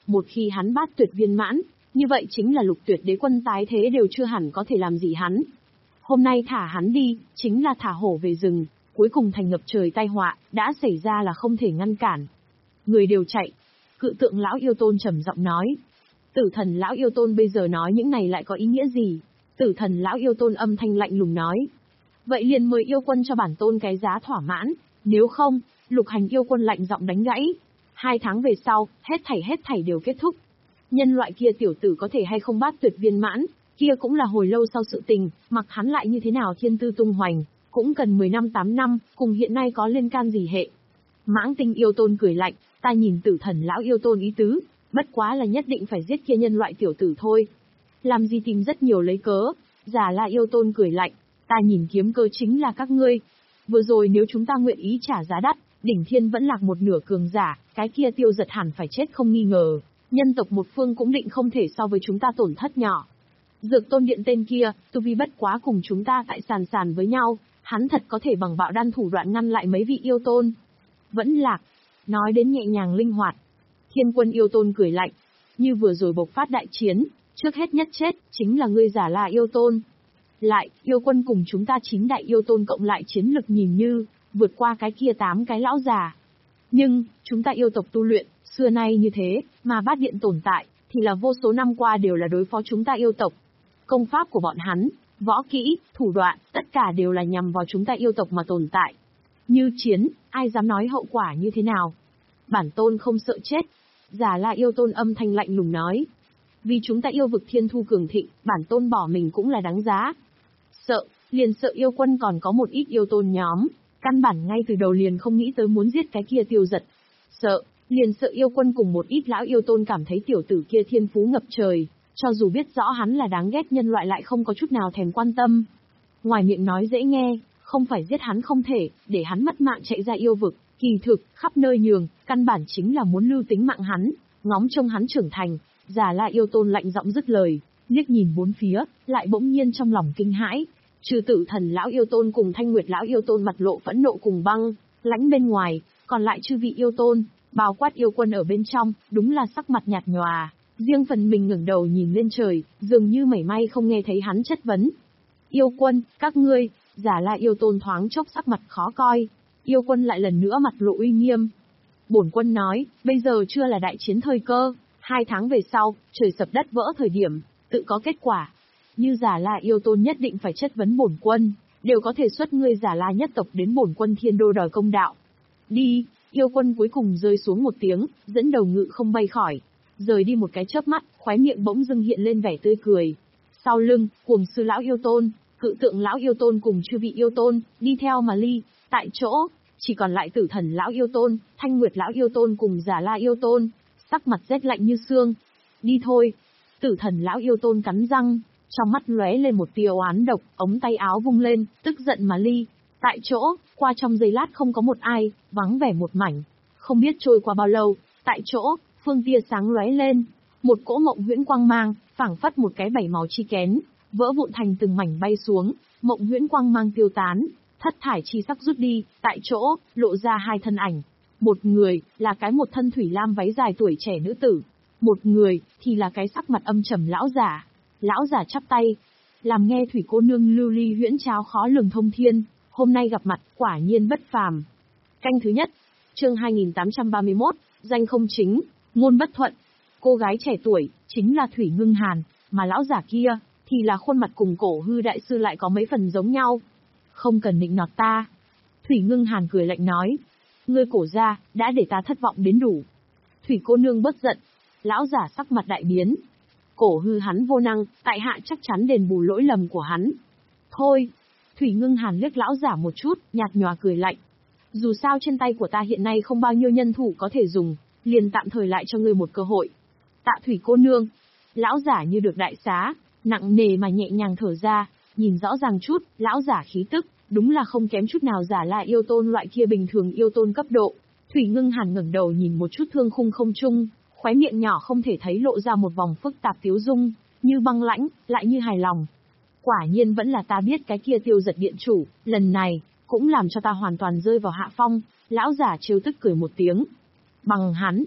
A: Một khi hắn bát tuyệt viên mãn, như vậy chính là lục tuyệt đế quân tái thế đều chưa hẳn có thể làm gì hắn. Hôm nay thả hắn đi, chính là thả hổ về rừng, cuối cùng thành ngập trời tai họa, đã xảy ra là không thể ngăn cản. Người đều chạy. Cự tượng lão yêu tôn trầm giọng nói. Tử thần lão yêu tôn bây giờ nói những này lại có ý nghĩa gì? Tử thần lão yêu tôn âm thanh lạnh lùng nói. Vậy liền mời yêu quân cho bản tôn cái giá thỏa mãn, nếu không, lục hành yêu quân lạnh giọng đánh gãy. Hai tháng về sau, hết thảy hết thảy đều kết thúc. Nhân loại kia tiểu tử có thể hay không bát tuyệt viên mãn, kia cũng là hồi lâu sau sự tình, mặc hắn lại như thế nào thiên tư tung hoành, cũng cần mười năm tám năm, cùng hiện nay có liên can gì hệ. Mãng tinh yêu tôn cười lạnh, ta nhìn tử thần lão yêu tôn ý tứ, bất quá là nhất định phải giết kia nhân loại tiểu tử thôi. Làm gì tìm rất nhiều lấy cớ, giả là yêu tôn cười lạnh, ta nhìn kiếm cơ chính là các ngươi. Vừa rồi nếu chúng ta nguyện ý trả giá đắt, đỉnh thiên vẫn lạc một nửa cường giả, cái kia tiêu giật hẳn phải chết không nghi ngờ, nhân tộc một phương cũng định không thể so với chúng ta tổn thất nhỏ. Dược tôn điện tên kia, tu vi bất quá cùng chúng ta tại sàn sàn với nhau, hắn thật có thể bằng bạo đan thủ đoạn ngăn lại mấy vị yêu tôn. Vẫn lạc, nói đến nhẹ nhàng linh hoạt. Thiên quân yêu tôn cười lạnh, như vừa rồi bộc phát đại chiến, trước hết nhất chết, chính là ngươi giả là yêu tôn. Lại, yêu quân cùng chúng ta chín đại yêu tôn cộng lại chiến lực nhìn như, vượt qua cái kia tám cái lão già. Nhưng, chúng ta yêu tộc tu luyện, xưa nay như thế, mà bát điện tồn tại, thì là vô số năm qua đều là đối phó chúng ta yêu tộc. Công pháp của bọn hắn, võ kỹ, thủ đoạn, tất cả đều là nhằm vào chúng ta yêu tộc mà tồn tại. Như chiến, ai dám nói hậu quả như thế nào? Bản tôn không sợ chết. Giả là yêu tôn âm thanh lạnh lùng nói. Vì chúng ta yêu vực thiên thu cường thịnh, bản tôn bỏ mình cũng là đáng giá. Sợ, liền sợ yêu quân còn có một ít yêu tôn nhóm, căn bản ngay từ đầu liền không nghĩ tới muốn giết cái kia tiêu giật. Sợ, liền sợ yêu quân cùng một ít lão yêu tôn cảm thấy tiểu tử kia thiên phú ngập trời, cho dù biết rõ hắn là đáng ghét nhân loại lại không có chút nào thèm quan tâm. Ngoài miệng nói dễ nghe, không phải giết hắn không thể, để hắn mất mạng chạy ra yêu vực, kỳ thực, khắp nơi nhường, căn bản chính là muốn lưu tính mạng hắn, ngóng trông hắn trưởng thành. Giả là yêu tôn lạnh giọng dứt lời, liếc nhìn bốn phía, lại bỗng nhiên trong lòng kinh hãi. Trừ Tử thần lão yêu tôn cùng Thanh Nguyệt lão yêu tôn mặt lộ phẫn nộ cùng băng lãnh bên ngoài, còn lại chư vị yêu tôn, bao quát yêu quân ở bên trong, đúng là sắc mặt nhạt nhòa, riêng phần mình ngẩng đầu nhìn lên trời, dường như mảy may không nghe thấy hắn chất vấn. Yêu quân, các ngươi, giả là yêu tôn thoáng chốc sắc mặt khó coi, yêu quân lại lần nữa mặt lộ uy nghiêm. Bổn quân nói, bây giờ chưa là đại chiến thời cơ, hai tháng về sau, trời sập đất vỡ thời điểm, tự có kết quả. Như giả la yêu tôn nhất định phải chất vấn bổn quân, đều có thể xuất ngươi giả la nhất tộc đến bổn quân thiên đô đòi công đạo. Đi, yêu quân cuối cùng rơi xuống một tiếng, dẫn đầu ngự không bay khỏi. Rời đi một cái chớp mắt, khóe miệng bỗng dưng hiện lên vẻ tươi cười. Sau lưng, cuồng sư lão yêu tôn, cự tượng lão yêu tôn cùng chư vị yêu tôn, đi theo mà ly, tại chỗ, chỉ còn lại tử thần lão yêu tôn, thanh nguyệt lão yêu tôn cùng giả la yêu tôn, sắc mặt rét lạnh như xương. Đi thôi. Tử thần lão yêu tôn cắn răng, trong mắt lóe lên một tia oán độc, ống tay áo vung lên, tức giận mà ly. Tại chỗ, qua trong giây lát không có một ai, vắng vẻ một mảnh. Không biết trôi qua bao lâu, tại chỗ, phương tia sáng lóe lên, một cỗ mộng huyễn quang mang, phảng phất một cái bảy màu chi kén, vỡ vụn thành từng mảnh bay xuống, mộng huyễn quang mang tiêu tán, thất thải chi sắc rút đi, tại chỗ, lộ ra hai thân ảnh. Một người, là cái một thân thủy lam váy dài tuổi trẻ nữ tử. Một người, thì là cái sắc mặt âm trầm lão giả. Lão giả chắp tay, làm nghe thủy cô nương lưu ly huyễn cháo khó lường thông thiên, hôm nay gặp mặt, quả nhiên bất phàm. Canh thứ nhất, chương hai nghìn tám trăm ba mươi mốt, danh không chính, ngôn bất thuận. Cô gái trẻ tuổi, chính là Thủy Ngưng Hàn, mà lão giả kia, thì là khuôn mặt cùng Cổ Hư đại sư lại có mấy phần giống nhau. Không cần nịnh nọt ta. Thủy Ngưng Hàn cười lạnh nói, ngươi Cổ gia, đã để ta thất vọng đến đủ. Thủy cô nương bớt giận. Lão giả sắc mặt đại biến. Cổ Hư hắn vô năng, tại hạ chắc chắn đền bù lỗi lầm của hắn. Thôi. Thủy Ngưng Hàn liếc lão giả một chút, nhạt nhòa cười lạnh. Dù sao trên tay của ta hiện nay không bao nhiêu nhân thủ có thể dùng, liền tạm thời lại cho ngươi một cơ hội. Tạ Thủy cô nương. Lão giả như được đại xá, nặng nề mà nhẹ nhàng thở ra, nhìn rõ ràng chút, lão giả khí tức, đúng là không kém chút nào giả là yêu tôn loại kia bình thường yêu tôn cấp độ. Thủy Ngưng Hàn ngẩng đầu nhìn một chút thương khung không trung, khóe miệng nhỏ không thể thấy lộ ra một vòng phức tạp tiếu dung, như băng lãnh, lại như hài lòng. Quả nhiên vẫn là ta biết cái kia Tiêu Giật điện chủ, lần này, cũng làm cho ta hoàn toàn rơi vào hạ phong. Lão giả trêu tức cười một tiếng. Bằng hắn.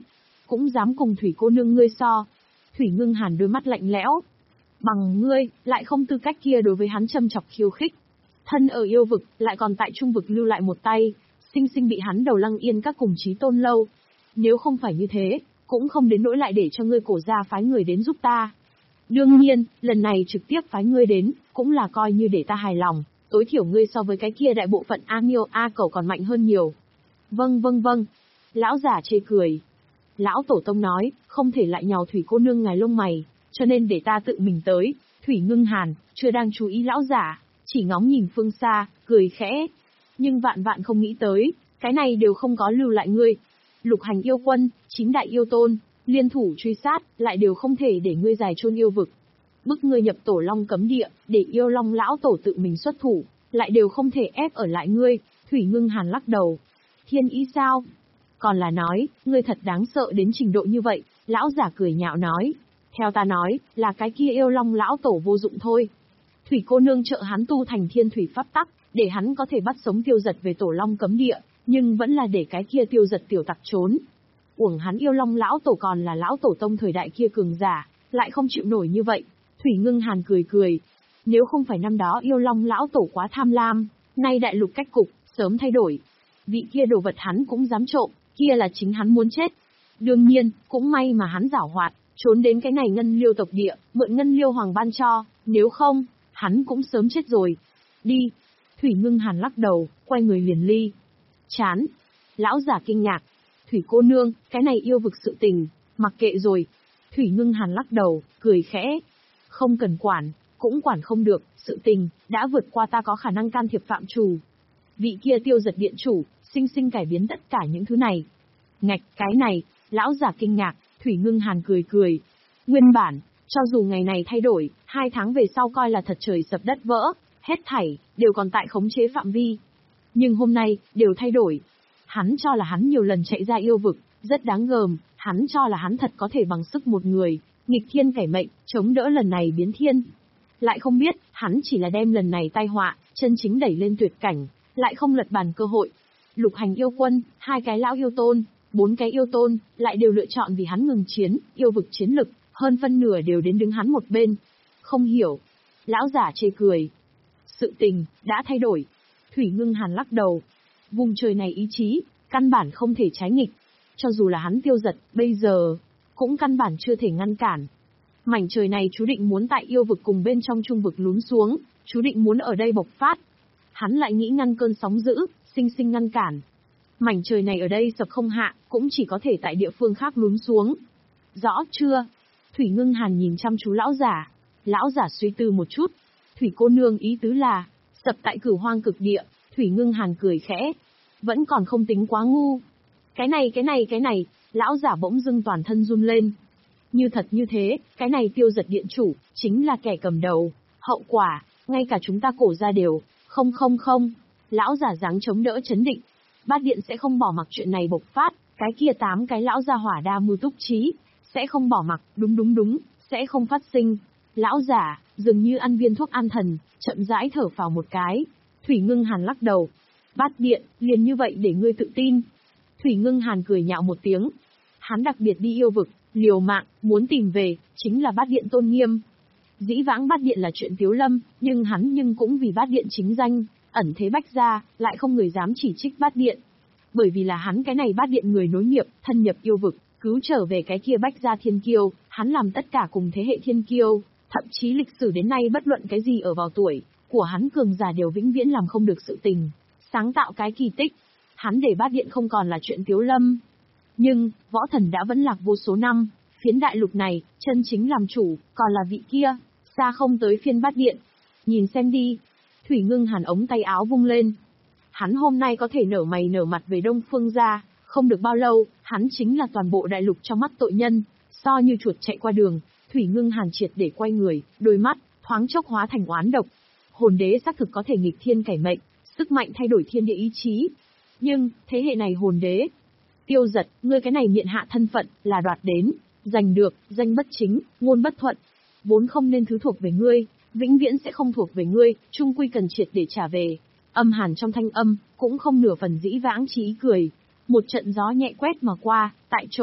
A: cũng dám cùng Thủy cô nương ngươi so. Thủy Ngưng Hàn đôi mắt lạnh lẽo. Bằng ngươi, lại không tư cách kia đối với hắn châm chọc khiêu khích. Thân ở yêu vực, lại còn tại trung vực lưu lại một tay, sinh sinh bị hắn đầu Lăng Yên các cùng chí tôn lâu. Nếu không phải như thế, cũng không đến nỗi lại để cho ngươi Cổ gia phái người đến giúp ta. Đương nhiên, lần này trực tiếp phái ngươi đến, cũng là coi như để ta hài lòng, tối thiểu ngươi so với cái kia đại bộ phận A Miêu A Cẩu còn mạnh hơn nhiều. Vâng vâng vâng. Lão giả chê cười. Lão tổ tông nói, không thể lại nhào Thủy cô nương ngài lông mày, cho nên để ta tự mình tới. Thủy Ngưng Hàn, chưa đang chú ý lão giả, chỉ ngóng nhìn phương xa, cười khẽ. Nhưng vạn vạn không nghĩ tới, cái này đều không có lưu lại ngươi. Lục hành yêu quân, chín đại yêu tôn, liên thủ truy sát, lại đều không thể để ngươi dài chôn yêu vực. Bức ngươi nhập tổ long cấm địa, để yêu long lão tổ tự mình xuất thủ, lại đều không thể ép ở lại ngươi. Thủy Ngưng Hàn lắc đầu. Thiên ý sao? Còn là nói, ngươi thật đáng sợ đến trình độ như vậy, lão giả cười nhạo nói. Theo ta nói, là cái kia yêu long lão tổ vô dụng thôi. Thủy cô nương trợ hắn tu thành thiên thủy pháp tắc, để hắn có thể bắt sống Tiêu Giật về tổ long cấm địa, nhưng vẫn là để cái kia Tiêu Giật tiểu tặc trốn. Uổng hắn yêu long lão tổ còn là lão tổ tông thời đại kia cường giả, lại không chịu nổi như vậy. Thủy Ngưng Hàn cười cười. Nếu không phải năm đó yêu long lão tổ quá tham lam, nay đại lục cách cục, sớm thay đổi. Vị kia đồ vật hắn cũng dám trộm, kia là chính hắn muốn chết. Đương nhiên, cũng may mà hắn giảo hoạt, trốn đến cái này ngân liêu tộc địa, mượn ngân liêu hoàng ban cho, nếu không, hắn cũng sớm chết rồi. Đi. Thủy Ngưng Hàn lắc đầu, quay người liền ly. Chán. Lão giả kinh ngạc. Thủy cô nương, cái này yêu vực sự tình, mặc kệ rồi. Thủy Ngưng Hàn lắc đầu, cười khẽ. Không cần quản, cũng quản không được, sự tình, đã vượt qua ta có khả năng can thiệp phạm trù. Vị kia Tiêu Giật điện chủ, sinh sinh cải biến tất cả những thứ này. Ngạch, cái này, lão giả kinh ngạc, Thủy Ngưng Hàn cười cười. Nguyên bản, cho dù ngày này thay đổi, hai tháng về sau coi là thật trời sập đất vỡ, hết thảy, đều còn tại khống chế phạm vi. Nhưng hôm nay, đều thay đổi. Hắn cho là hắn nhiều lần chạy ra yêu vực, rất đáng gờm, hắn cho là hắn thật có thể bằng sức một người, nghịch thiên cải mệnh, chống đỡ lần này biến thiên. Lại không biết, hắn chỉ là đem lần này tai họa, chân chính đẩy lên tuyệt cảnh, lại không lật bàn cơ hội. Lục hành yêu quân, hai cái lão yêu tôn, bốn cái yêu tôn, lại đều lựa chọn vì hắn ngừng chiến, yêu vực chiến lực, hơn phân nửa đều đến đứng hắn một bên. Không hiểu. Lão giả chê cười. Sự tình, đã thay đổi. Thủy Ngưng Hàn lắc đầu. Vùng trời này ý chí, căn bản không thể trái nghịch. Cho dù là hắn Tiêu Giật, bây giờ, cũng căn bản chưa thể ngăn cản. Mảnh trời này chú định muốn tại yêu vực cùng bên trong trung vực lún xuống, chú định muốn ở đây bộc phát. Hắn lại nghĩ ngăn cơn sóng dữ, sinh sinh ngăn cản. Mảnh trời này ở đây sập không hạ, cũng chỉ có thể tại địa phương khác lún xuống. Rõ chưa? Thủy Ngưng Hàn nhìn chăm chú lão giả. Lão giả suy tư một chút. Thủy cô nương ý tứ là, sập tại Cửu Hoang cực địa. Thủy Ngưng Hàn cười khẽ. Vẫn còn không tính quá ngu. Cái này cái này cái này, lão giả bỗng dưng toàn thân run lên. Như thật như thế, cái này Tiêu Giật điện chủ, chính là kẻ cầm đầu. Hậu quả, ngay cả chúng ta Cổ gia đều, không không không. Lão giả dáng chống đỡ chấn định. Bát điện sẽ không bỏ mặc chuyện này bộc phát, cái kia tám cái lão gia hỏa đa mưu túc trí, sẽ không bỏ mặc, đúng đúng đúng, sẽ không phát sinh. Lão giả, dường như ăn viên thuốc an thần, chậm rãi thở phào một cái. Thủy Ngưng Hàn lắc đầu. Bát điện, liền như vậy để ngươi tự tin. Thủy Ngưng Hàn cười nhạo một tiếng. Hắn đặc biệt đi yêu vực, liều mạng, muốn tìm về, chính là bát điện tôn nghiêm. Dĩ vãng bát điện là chuyện Tiếu Lâm, nhưng hắn nhưng cũng vì bát điện chính danh, ẩn thế bách gia, lại không người dám chỉ trích bát điện. Bởi vì là hắn cái này bát điện người nối nghiệp, thân nhập yêu vực, cứu trở về cái kia bách gia thiên kiêu, hắn làm tất cả cùng thế hệ thiên kiêu, thậm chí lịch sử đến nay bất luận cái gì ở vào tuổi của hắn cường giả đều vĩnh viễn làm không được sự tình, sáng tạo cái kỳ tích. Hắn để bát điện không còn là chuyện Tiếu Lâm. Nhưng, võ thần đã vẫn lạc vô số năm, phiến đại lục này, chân chính làm chủ, còn là vị kia, xa không tới phiên bát điện. Nhìn xem đi. Thủy Ngưng Hàn ống tay áo vung lên. Hắn hôm nay có thể nở mày nở mặt về Đông Phương gia, không được bao lâu, hắn chính là toàn bộ đại lục trong mắt tội nhân, so như chuột chạy qua đường. Thủy Ngưng Hàn triệt để quay người, đôi mắt, thoáng chốc hóa thành oán độc. Hồn đế xác thực có thể nghịch thiên cải mệnh, sức mạnh thay đổi thiên địa ý chí. Nhưng, thế hệ này hồn đế, Tiêu Giật, ngươi cái này miệng hạ thân phận, là đoạt đến, giành được, danh bất chính, ngôn bất thuận. Vốn không nên thứ thuộc về ngươi, vĩnh viễn sẽ không thuộc về ngươi, chung quy cần triệt để trả về. Âm hàn trong thanh âm, cũng không nửa phần dĩ vãng chí cười. Một trận gió nhẹ quét mà qua, tại chỗ,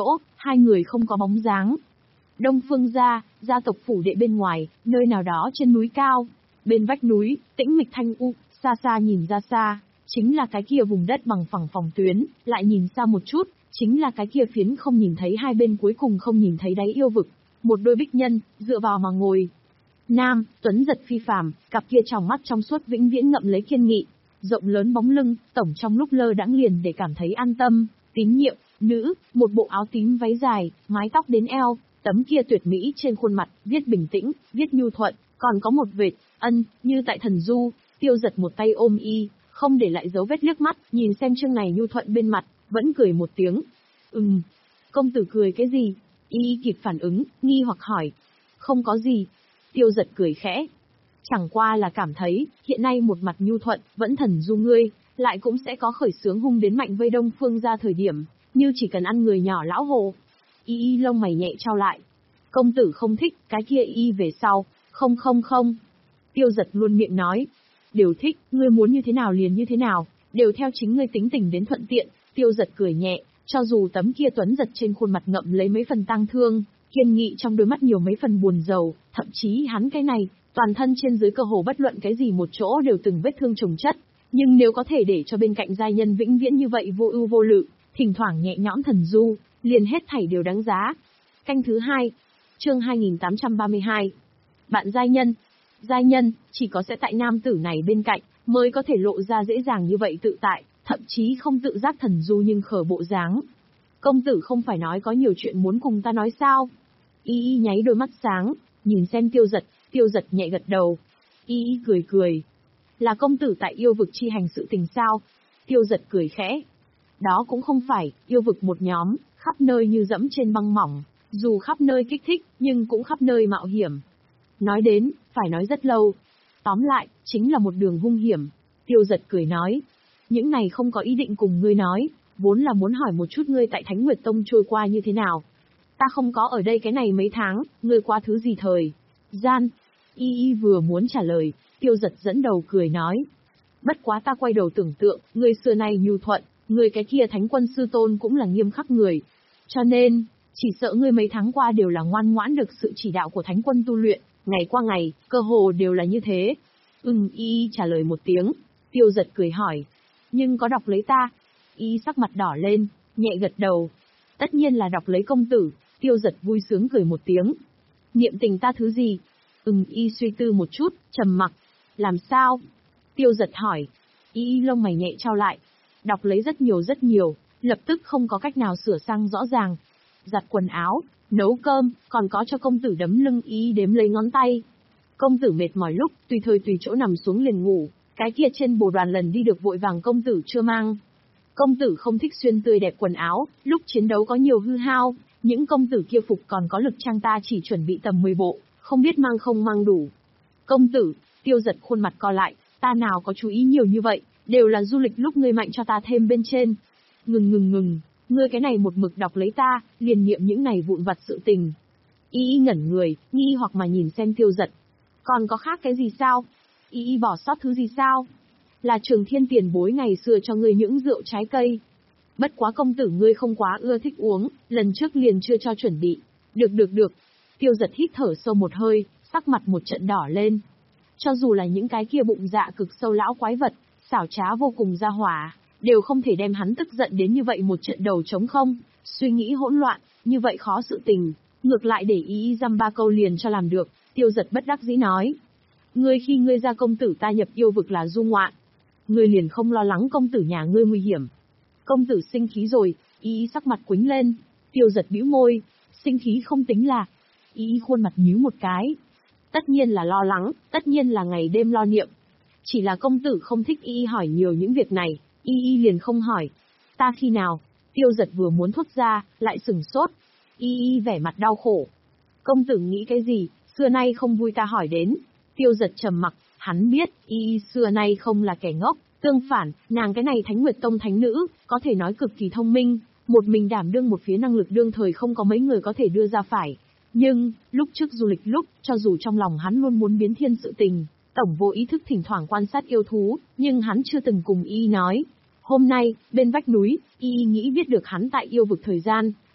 A: hai người không có bóng dáng. Đông Phương gia, gia tộc phủ đệ bên ngoài, nơi nào đó trên núi cao. Bên vách núi, tĩnh mịch thanh u, xa xa nhìn ra xa, chính là cái kia vùng đất bằng phẳng phòng tuyến, lại nhìn xa một chút, chính là cái kia phiến không nhìn thấy hai bên cuối cùng không nhìn thấy đáy yêu vực. Một đôi bích nhân, dựa vào mà ngồi. Nam, tuấn giật phi phàm, cặp kia tròng mắt trong suốt vĩnh viễn ngậm lấy kiên nghị, rộng lớn bóng lưng, tổng trong lúc lơ đãng liền để cảm thấy an tâm, tín nhiệm. Nữ, một bộ áo tím váy dài, mái tóc đến eo, tấm kia tuyệt mỹ trên khuôn mặt, viết bình tĩnh, viết nhu thuận, còn có một vệt ân, như tại thần du. Tiêu Giật một tay ôm y, không để lại dấu vết liếc mắt, nhìn xem chương này nhu thuận bên mặt, vẫn cười một tiếng. Ừm, công tử cười cái gì? Y kịp phản ứng, nghi hoặc hỏi. Không có gì. Tiêu Giật cười khẽ. Chẳng qua là cảm thấy, hiện nay một mặt nhu thuận, vẫn thần du ngươi, lại cũng sẽ có khởi sướng hung đến mạnh vây Đông Phương ra thời điểm, như chỉ cần ăn người nhỏ lão hồ. Y y lông mày nhẹ trao lại. Công tử không thích, cái kia y về sau, không không không. Tiêu Giật luôn miệng nói. Đều thích, ngươi muốn như thế nào liền như thế nào, đều theo chính ngươi tính tình đến thuận tiện. Tiêu Giật cười nhẹ, cho dù tấm kia tuấn giật trên khuôn mặt ngậm lấy mấy phần tang thương, kiên nghị trong đôi mắt nhiều mấy phần buồn rầu, thậm chí hắn cái này, toàn thân trên dưới cơ hồ bất luận cái gì một chỗ đều từng vết thương chồng chất, nhưng nếu có thể để cho bên cạnh giai nhân vĩnh viễn như vậy vô ưu vô lự, thỉnh thoảng nhẹ nhõm thần du, liền hết thảy đều đáng giá. Canh thứ hai, chương hai nghìn tám trăm ba mươi hai. Bạn giai nhân, giai nhân chỉ có sẽ tại nam tử này bên cạnh mới có thể lộ ra dễ dàng như vậy tự tại, thậm chí không tự giác thần du nhưng khở bộ dáng. Công tử không phải nói có nhiều chuyện muốn cùng ta nói sao? Y y nháy đôi mắt sáng, nhìn xem Tiêu Giật, Tiêu Giật nhẹ gật đầu. Y y cười cười. Là công tử tại yêu vực chi hành sự tình sao? Tiêu Giật cười khẽ. Đó cũng không phải, yêu vực một nhóm, khắp nơi như dẫm trên băng mỏng, dù khắp nơi kích thích, nhưng cũng khắp nơi mạo hiểm. Nói đến, phải nói rất lâu. Tóm lại, chính là một đường hung hiểm. Tiêu Giật cười nói. Những này không có ý định cùng ngươi nói, vốn là muốn hỏi một chút ngươi tại Thánh Nguyệt Tông trôi qua như thế nào. Ta không có ở đây cái này mấy tháng, ngươi qua thứ gì thời gian. Y y vừa muốn trả lời, Tiêu Giật dẫn đầu cười nói. Bất quá ta quay đầu tưởng tượng, ngươi xưa nay nhu thuận, ngươi cái kia Thánh Quân sư tôn cũng là nghiêm khắc người. Cho nên, chỉ sợ ngươi mấy tháng qua đều là ngoan ngoãn được sự chỉ đạo của Thánh Quân tu luyện, ngày qua ngày, cơ hồ đều là như thế. Ừm, y y trả lời một tiếng. Tiêu Giật cười hỏi. Nhưng có đọc lấy ta? Y sắc mặt đỏ lên, nhẹ gật đầu. Tất nhiên là đọc lấy công tử. Tiêu Giật vui sướng cười một tiếng. Niệm tình ta thứ gì? Ừm, y suy tư một chút, trầm mặc. Làm sao? Tiêu Giật hỏi. Y lông mày nhẹ trao lại. Đọc lấy rất nhiều rất nhiều, lập tức không có cách nào sửa sang rõ ràng. Giặt quần áo, nấu cơm, còn có cho công tử đấm lưng. Y đếm lấy ngón tay. Công tử mệt mỏi lúc, tùy thời tùy chỗ nằm xuống liền ngủ. Cái kia trên bồ đoàn lần đi được vội vàng công tử chưa mang. Công tử không thích xuyên tươi đẹp quần áo, lúc chiến đấu có nhiều hư hao, những công tử kia phục còn có lực trang ta chỉ chuẩn bị tầm mười bộ, không biết mang không mang đủ. Công tử, Tiêu Giật khuôn mặt co lại, ta nào có chú ý nhiều như vậy, đều là du lịch lúc ngươi mạnh cho ta thêm bên trên. Ngừng ngừng ngừng, ngươi cái này một mực đọc lấy ta, liền niệm những này vụn vặt sự tình. Y y ngẩn người, nghi hoặc mà nhìn xem Tiêu Giật. Còn có khác cái gì sao? Y y bỏ sót thứ gì sao? Là Trường Thiên tiền bối ngày xưa cho ngươi những rượu trái cây. Bất quá công tử ngươi không quá ưa thích uống, lần trước liền chưa cho chuẩn bị. Được được được. Tiêu Giật hít thở sâu một hơi, sắc mặt một trận đỏ lên. Cho dù là những cái kia bụng dạ cực sâu lão quái vật, xảo trá vô cùng ra hỏa, đều không thể đem hắn tức giận đến như vậy một trận đầu trống không, suy nghĩ hỗn loạn, như vậy khó sự tình. Ngược lại để Y y dăm ba câu liền cho làm được. Tiêu Giật bất đắc dĩ nói. Ngươi khi ngươi ra công tử ta nhập yêu vực là du ngoạn. Ngươi liền không lo lắng công tử nhà ngươi nguy hiểm. Công tử sinh khí rồi. Y y sắc mặt quĩnh lên. Tiêu Giật bĩu môi. Sinh khí không tính là. Y y khuôn mặt nhíu một cái. Tất nhiên là lo lắng, tất nhiên là ngày đêm lo niệm. Chỉ là công tử không thích Y y hỏi nhiều những việc này. Y y liền không hỏi. Ta khi nào? Tiêu Giật vừa muốn thốt ra, lại sửng sốt. Y y vẻ mặt đau khổ. Công tử nghĩ cái gì, xưa nay không vui ta hỏi đến. Tiêu Giật trầm mặc, hắn biết, Y y xưa nay không là kẻ ngốc, tương phản, nàng cái này Thánh Nguyệt Tông thánh nữ, có thể nói cực kỳ thông minh, một mình đảm đương một phía năng lực đương thời không có mấy người có thể đưa ra phải. Nhưng, lúc trước du lịch lúc, cho dù trong lòng hắn luôn muốn biến thiên sự tình, tổng vô ý thức thỉnh thoảng quan sát yêu thú, nhưng hắn chưa từng cùng Y y nói. Hôm nay, bên vách núi, Y y nghĩ biết được hắn tại yêu vực thời gian,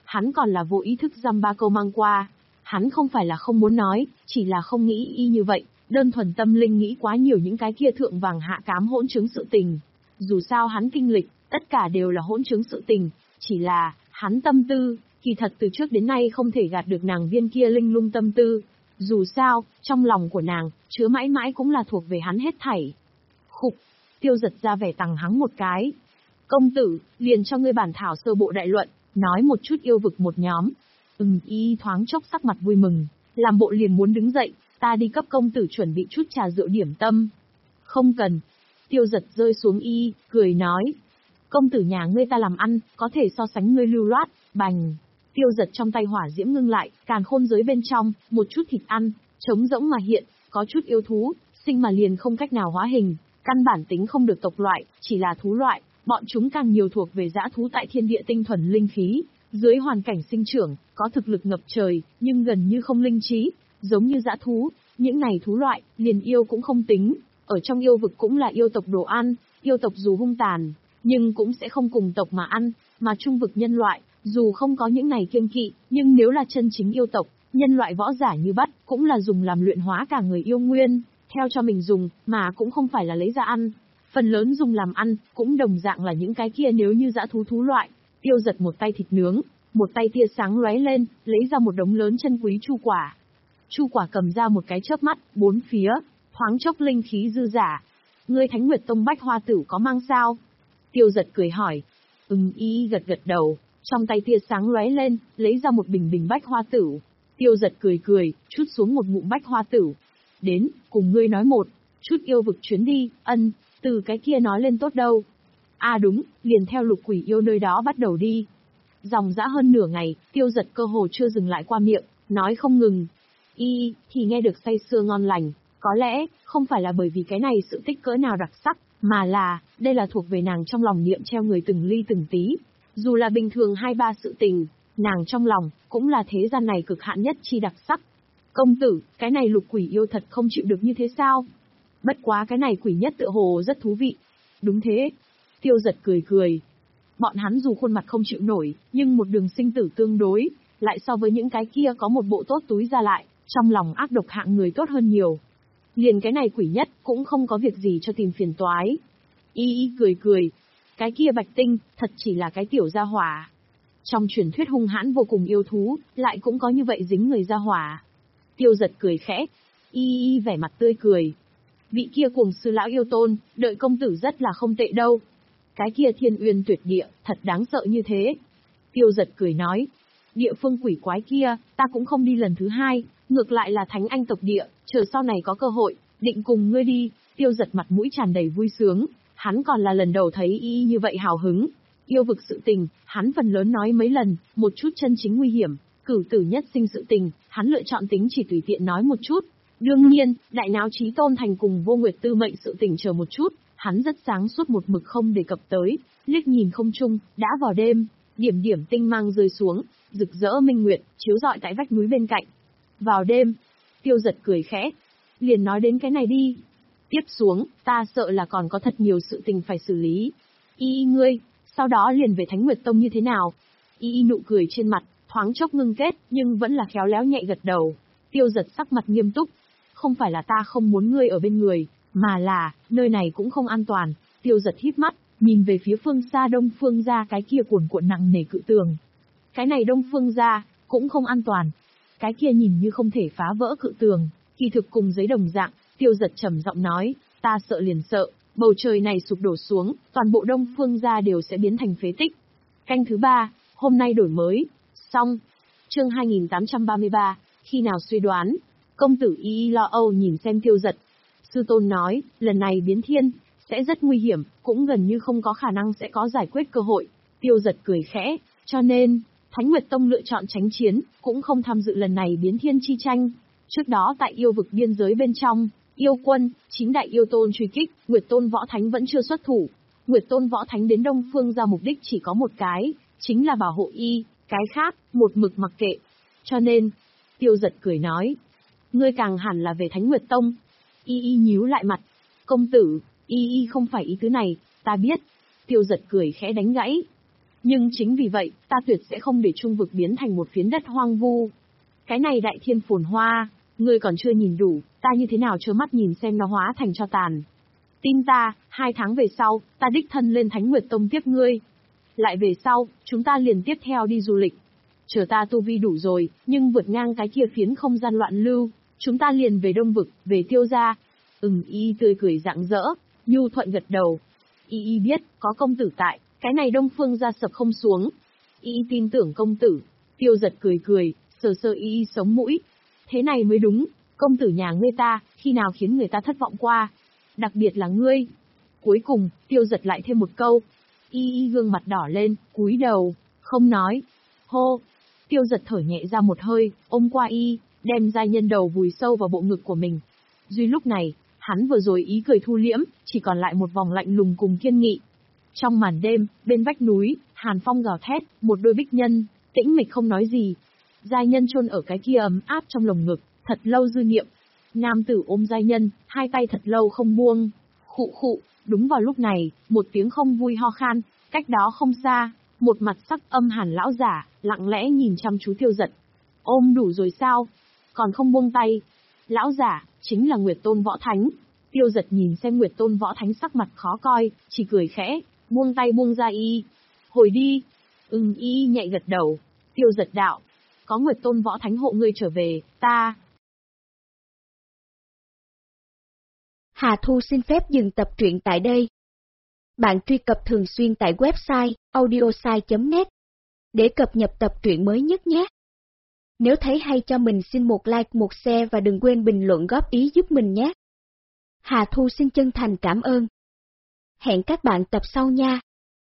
A: hắn còn là vô ý thức dăm ba câu mang qua. Hắn không phải là không muốn nói, chỉ là không nghĩ y như vậy, đơn thuần tâm linh nghĩ quá nhiều những cái kia thượng vàng hạ cám hỗn chứng sự tình. Dù sao hắn kinh lịch, tất cả đều là hỗn chứng sự tình, chỉ là, hắn tâm tư, kỳ thật từ trước đến nay không thể gạt được nàng viên kia linh lung tâm tư. Dù sao, trong lòng của nàng, chứa mãi mãi cũng là thuộc về hắn hết thảy. Khục, Tiêu Giật ra vẻ tằng hắng một cái. Công tử, liền cho ngươi bản thảo sơ bộ đại luận, nói một chút yêu vực một nhóm. Ừm, y thoáng chốc sắc mặt vui mừng, làm bộ liền muốn đứng dậy, ta đi cấp công tử chuẩn bị chút trà rượu điểm tâm. Không cần. Tiêu Giật rơi xuống y, cười nói. Công tử nhà ngươi ta làm ăn, có thể so sánh ngươi lưu loát, bành. Tiêu Giật trong tay hỏa diễm ngưng lại, càn khôn giới bên trong, một chút thịt ăn, trống rỗng mà hiện, có chút yêu thú, sinh mà liền không cách nào hóa hình, căn bản tính không được tộc loại, chỉ là thú loại, bọn chúng càng nhiều thuộc về dã thú tại thiên địa tinh thuần linh khí, dưới hoàn cảnh sinh trưởng, có thực lực ngập trời, nhưng gần như không linh trí, giống như dã thú, những này thú loại, liền yêu cũng không tính, ở trong yêu vực cũng là yêu tộc đồ ăn, yêu tộc dù hung tàn, nhưng cũng sẽ không cùng tộc mà ăn, mà trung vực nhân loại, dù không có những này kiêng kỵ, nhưng nếu là chân chính yêu tộc, nhân loại võ giả như bắt, cũng là dùng làm luyện hóa cả người yêu nguyên, theo cho mình dùng, mà cũng không phải là lấy ra ăn. Phần lớn dùng làm ăn, cũng đồng dạng là những cái kia nếu như dã thú thú loại. Tiêu Giật một tay thịt nướng, một tay tia sáng lóe lên, lấy ra một đống lớn chân quý chu quả. Chu quả cầm ra một cái chớp mắt, bốn phía, thoáng chốc linh khí dư giả. Ngươi Thánh Nguyệt Tông Bách Hoa Tử có mang sao? Tiêu Giật cười hỏi. Ừm, y gật gật đầu, trong tay tia sáng lóe lên, lấy ra một bình bình Bách Hoa Tử. Tiêu Giật cười cười, chút xuống một ngụm Bách Hoa Tử. Đến, cùng ngươi nói một chút yêu vực chuyến đi, ân, từ cái kia nói lên tốt đâu. À đúng, liền theo Lục Quỷ yêu nơi đó bắt đầu đi. Dòng dã hơn nửa ngày, Tiêu Giật cơ hồ chưa dừng lại qua miệng, nói không ngừng. Y, thì nghe được say sưa ngon lành, có lẽ, không phải là bởi vì cái này sự tích cỡ nào đặc sắc, mà là, đây là thuộc về nàng trong lòng niệm treo người từng ly từng tí. Dù là bình thường hai ba sự tình, nàng trong lòng, cũng là thế gian này cực hạn nhất chi đặc sắc. Công tử, cái này Lục Quỷ yêu thật không chịu được như thế sao? Bất quá cái này quỷ nhất tựa hồ rất thú vị. Đúng thế. Tiêu Giật cười cười. Bọn hắn dù khuôn mặt không chịu nổi, nhưng một đường sinh tử tương đối, lại so với những cái kia có một bộ tốt túi ra lại, trong lòng ác độc hạng người tốt hơn nhiều. Liền cái này quỷ nhất cũng không có việc gì cho tìm phiền toái. Y y cười cười. Cái kia Bạch Tinh, thật chỉ là cái tiểu gia hỏa. Trong truyền thuyết hung hãn vô cùng yêu thú, lại cũng có như vậy dính người gia hỏa. Tiêu Giật cười khẽ. Y y vẻ mặt tươi cười. Vị kia cuồng sư lão yêu tôn, đợi công tử rất là không tệ đâu. Cái kia thiên uyên tuyệt địa, thật đáng sợ như thế. Tiêu Giật cười nói. Địa phương quỷ quái kia, ta cũng không đi lần thứ hai, ngược lại là thánh anh tộc địa, chờ sau này có cơ hội, định cùng ngươi đi. Tiêu Giật mặt mũi tràn đầy vui sướng, hắn còn là lần đầu thấy y như vậy hào hứng. Yêu vực sự tình, hắn phần lớn nói mấy lần, một chút chân chính nguy hiểm, cửu tử nhất sinh sự tình, hắn lựa chọn tính chỉ tùy tiện nói một chút. Đương nhiên, đại náo chí tôn thành cùng vô nguyệt tư mệnh sự tình chờ một chút, hắn rất sáng suốt một mực không đề cập tới, liếc nhìn không trung, đã vào đêm, điểm điểm tinh mang rơi xuống, rực rỡ minh nguyệt, chiếu rọi tại vách núi bên cạnh. Vào đêm, Tiêu Giật cười khẽ, liền nói đến cái này đi. Tiếp xuống, ta sợ là còn có thật nhiều sự tình phải xử lý. Y y ngươi, sau đó liền về Thánh Nguyệt Tông như thế nào? Y y nụ cười trên mặt, thoáng chốc ngưng kết, nhưng vẫn là khéo léo nhẹ gật đầu. Tiêu Giật sắc mặt nghiêm túc. Không phải là ta không muốn ngươi ở bên người, mà là, nơi này cũng không an toàn. Tiêu Giật híp mắt, nhìn về phía phương xa Đông Phương gia cái kia cuồn cuộn nặng nề cự tường. Cái này Đông Phương gia, cũng không an toàn. Cái kia nhìn như không thể phá vỡ cự tường, kỳ thực cùng giấy đồng dạng. Tiêu Giật trầm giọng nói, ta sợ liền sợ, bầu trời này sụp đổ xuống, toàn bộ Đông Phương gia đều sẽ biến thành phế tích. Canh thứ ba, hôm nay đổi mới. Xong. Chương hai nghìn tám trăm ba mươi ba, khi nào suy đoán. Công tử y y lo âu nhìn xem Tiêu Giật. Sư tôn nói, lần này biến thiên, sẽ rất nguy hiểm, cũng gần như không có khả năng sẽ có giải quyết cơ hội. Tiêu Giật cười khẽ, cho nên, Thánh Nguyệt Tông lựa chọn tránh chiến, cũng không tham dự lần này biến thiên chi tranh. Trước đó tại yêu vực biên giới bên trong, yêu quân, chín đại yêu tôn truy kích, Nguyệt Tôn Võ Thánh vẫn chưa xuất thủ. Nguyệt Tôn Võ Thánh đến Đông Phương ra mục đích chỉ có một cái, chính là bảo hộ y, cái khác, một mực mặc kệ. Cho nên, Tiêu Giật cười nói, ngươi càng hẳn là về Thánh Nguyệt Tông. Y y nhíu lại mặt. Công tử, y y không phải ý tứ này, ta biết. Tiêu Giật cười khẽ đánh gãy. Nhưng chính vì vậy, ta tuyệt sẽ không để trung vực biến thành một phiến đất hoang vu. Cái này đại thiên phồn hoa, ngươi còn chưa nhìn đủ, ta như thế nào trơ mắt nhìn xem nó hóa thành cho tàn. Tin ta, hai tháng về sau, ta đích thân lên Thánh Nguyệt Tông tiếp ngươi. Lại về sau, chúng ta liền tiếp theo đi du lịch. Chờ ta tu vi đủ rồi, nhưng vượt ngang cái kia phiến không gian loạn lưu, chúng ta liền về Đông Vực, về Tiêu gia. Ừm, y tươi cười rạng rỡ, nhu thuận gật đầu. Y y biết, có công tử tại, cái này Đông Phương gia sập không xuống. Y y tin tưởng công tử. Tiêu giật cười cười, sờ sờ y y sống mũi. Thế này mới đúng, công tử nhà ngươi ta, khi nào khiến người ta thất vọng qua. Đặc biệt là ngươi. Cuối cùng, tiêu giật lại thêm một câu. Y y gương mặt đỏ lên, cúi đầu, không nói. Hô! Tiêu giật thở nhẹ ra một hơi, ôm qua y, đem giai nhân đầu vùi sâu vào bộ ngực của mình. Duy lúc này, hắn vừa rồi ý cười thu liễm, chỉ còn lại một vòng lạnh lùng cùng kiên nghị. Trong màn đêm, bên vách núi, hàn phong gào thét, một đôi bích nhân, tĩnh mịch không nói gì. Giai nhân chôn ở cái kia ấm áp trong lồng ngực, thật lâu dư niệm. Nam tử ôm giai nhân, hai tay thật lâu không buông. Khụ khụ, đúng vào lúc này, một tiếng không vui ho khan, cách đó không xa, một mặt sắc âm hàn lão giả, lặng lẽ nhìn chăm chú tiêu giật. Ôm đủ rồi sao? Còn không buông tay. Lão giả, chính là Nguyệt Tôn Võ Thánh. Tiêu giật nhìn xem Nguyệt Tôn Võ Thánh sắc mặt khó coi, chỉ cười khẽ, buông tay buông ra y. Hồi đi. Ừm, y nhạy gật đầu. Tiêu giật đạo. Có Nguyệt Tôn Võ Thánh hộ ngươi trở về, ta.
B: Hà Thu xin phép dừng tập truyện tại đây. Bạn truy cập thường xuyên tại website audiosai chấm net để cập nhật tập truyện mới nhất nhé. Nếu thấy hay cho mình xin một like, một share và đừng quên bình luận góp ý giúp mình nhé. Hà Thu xin chân thành cảm ơn. Hẹn các bạn tập sau nha.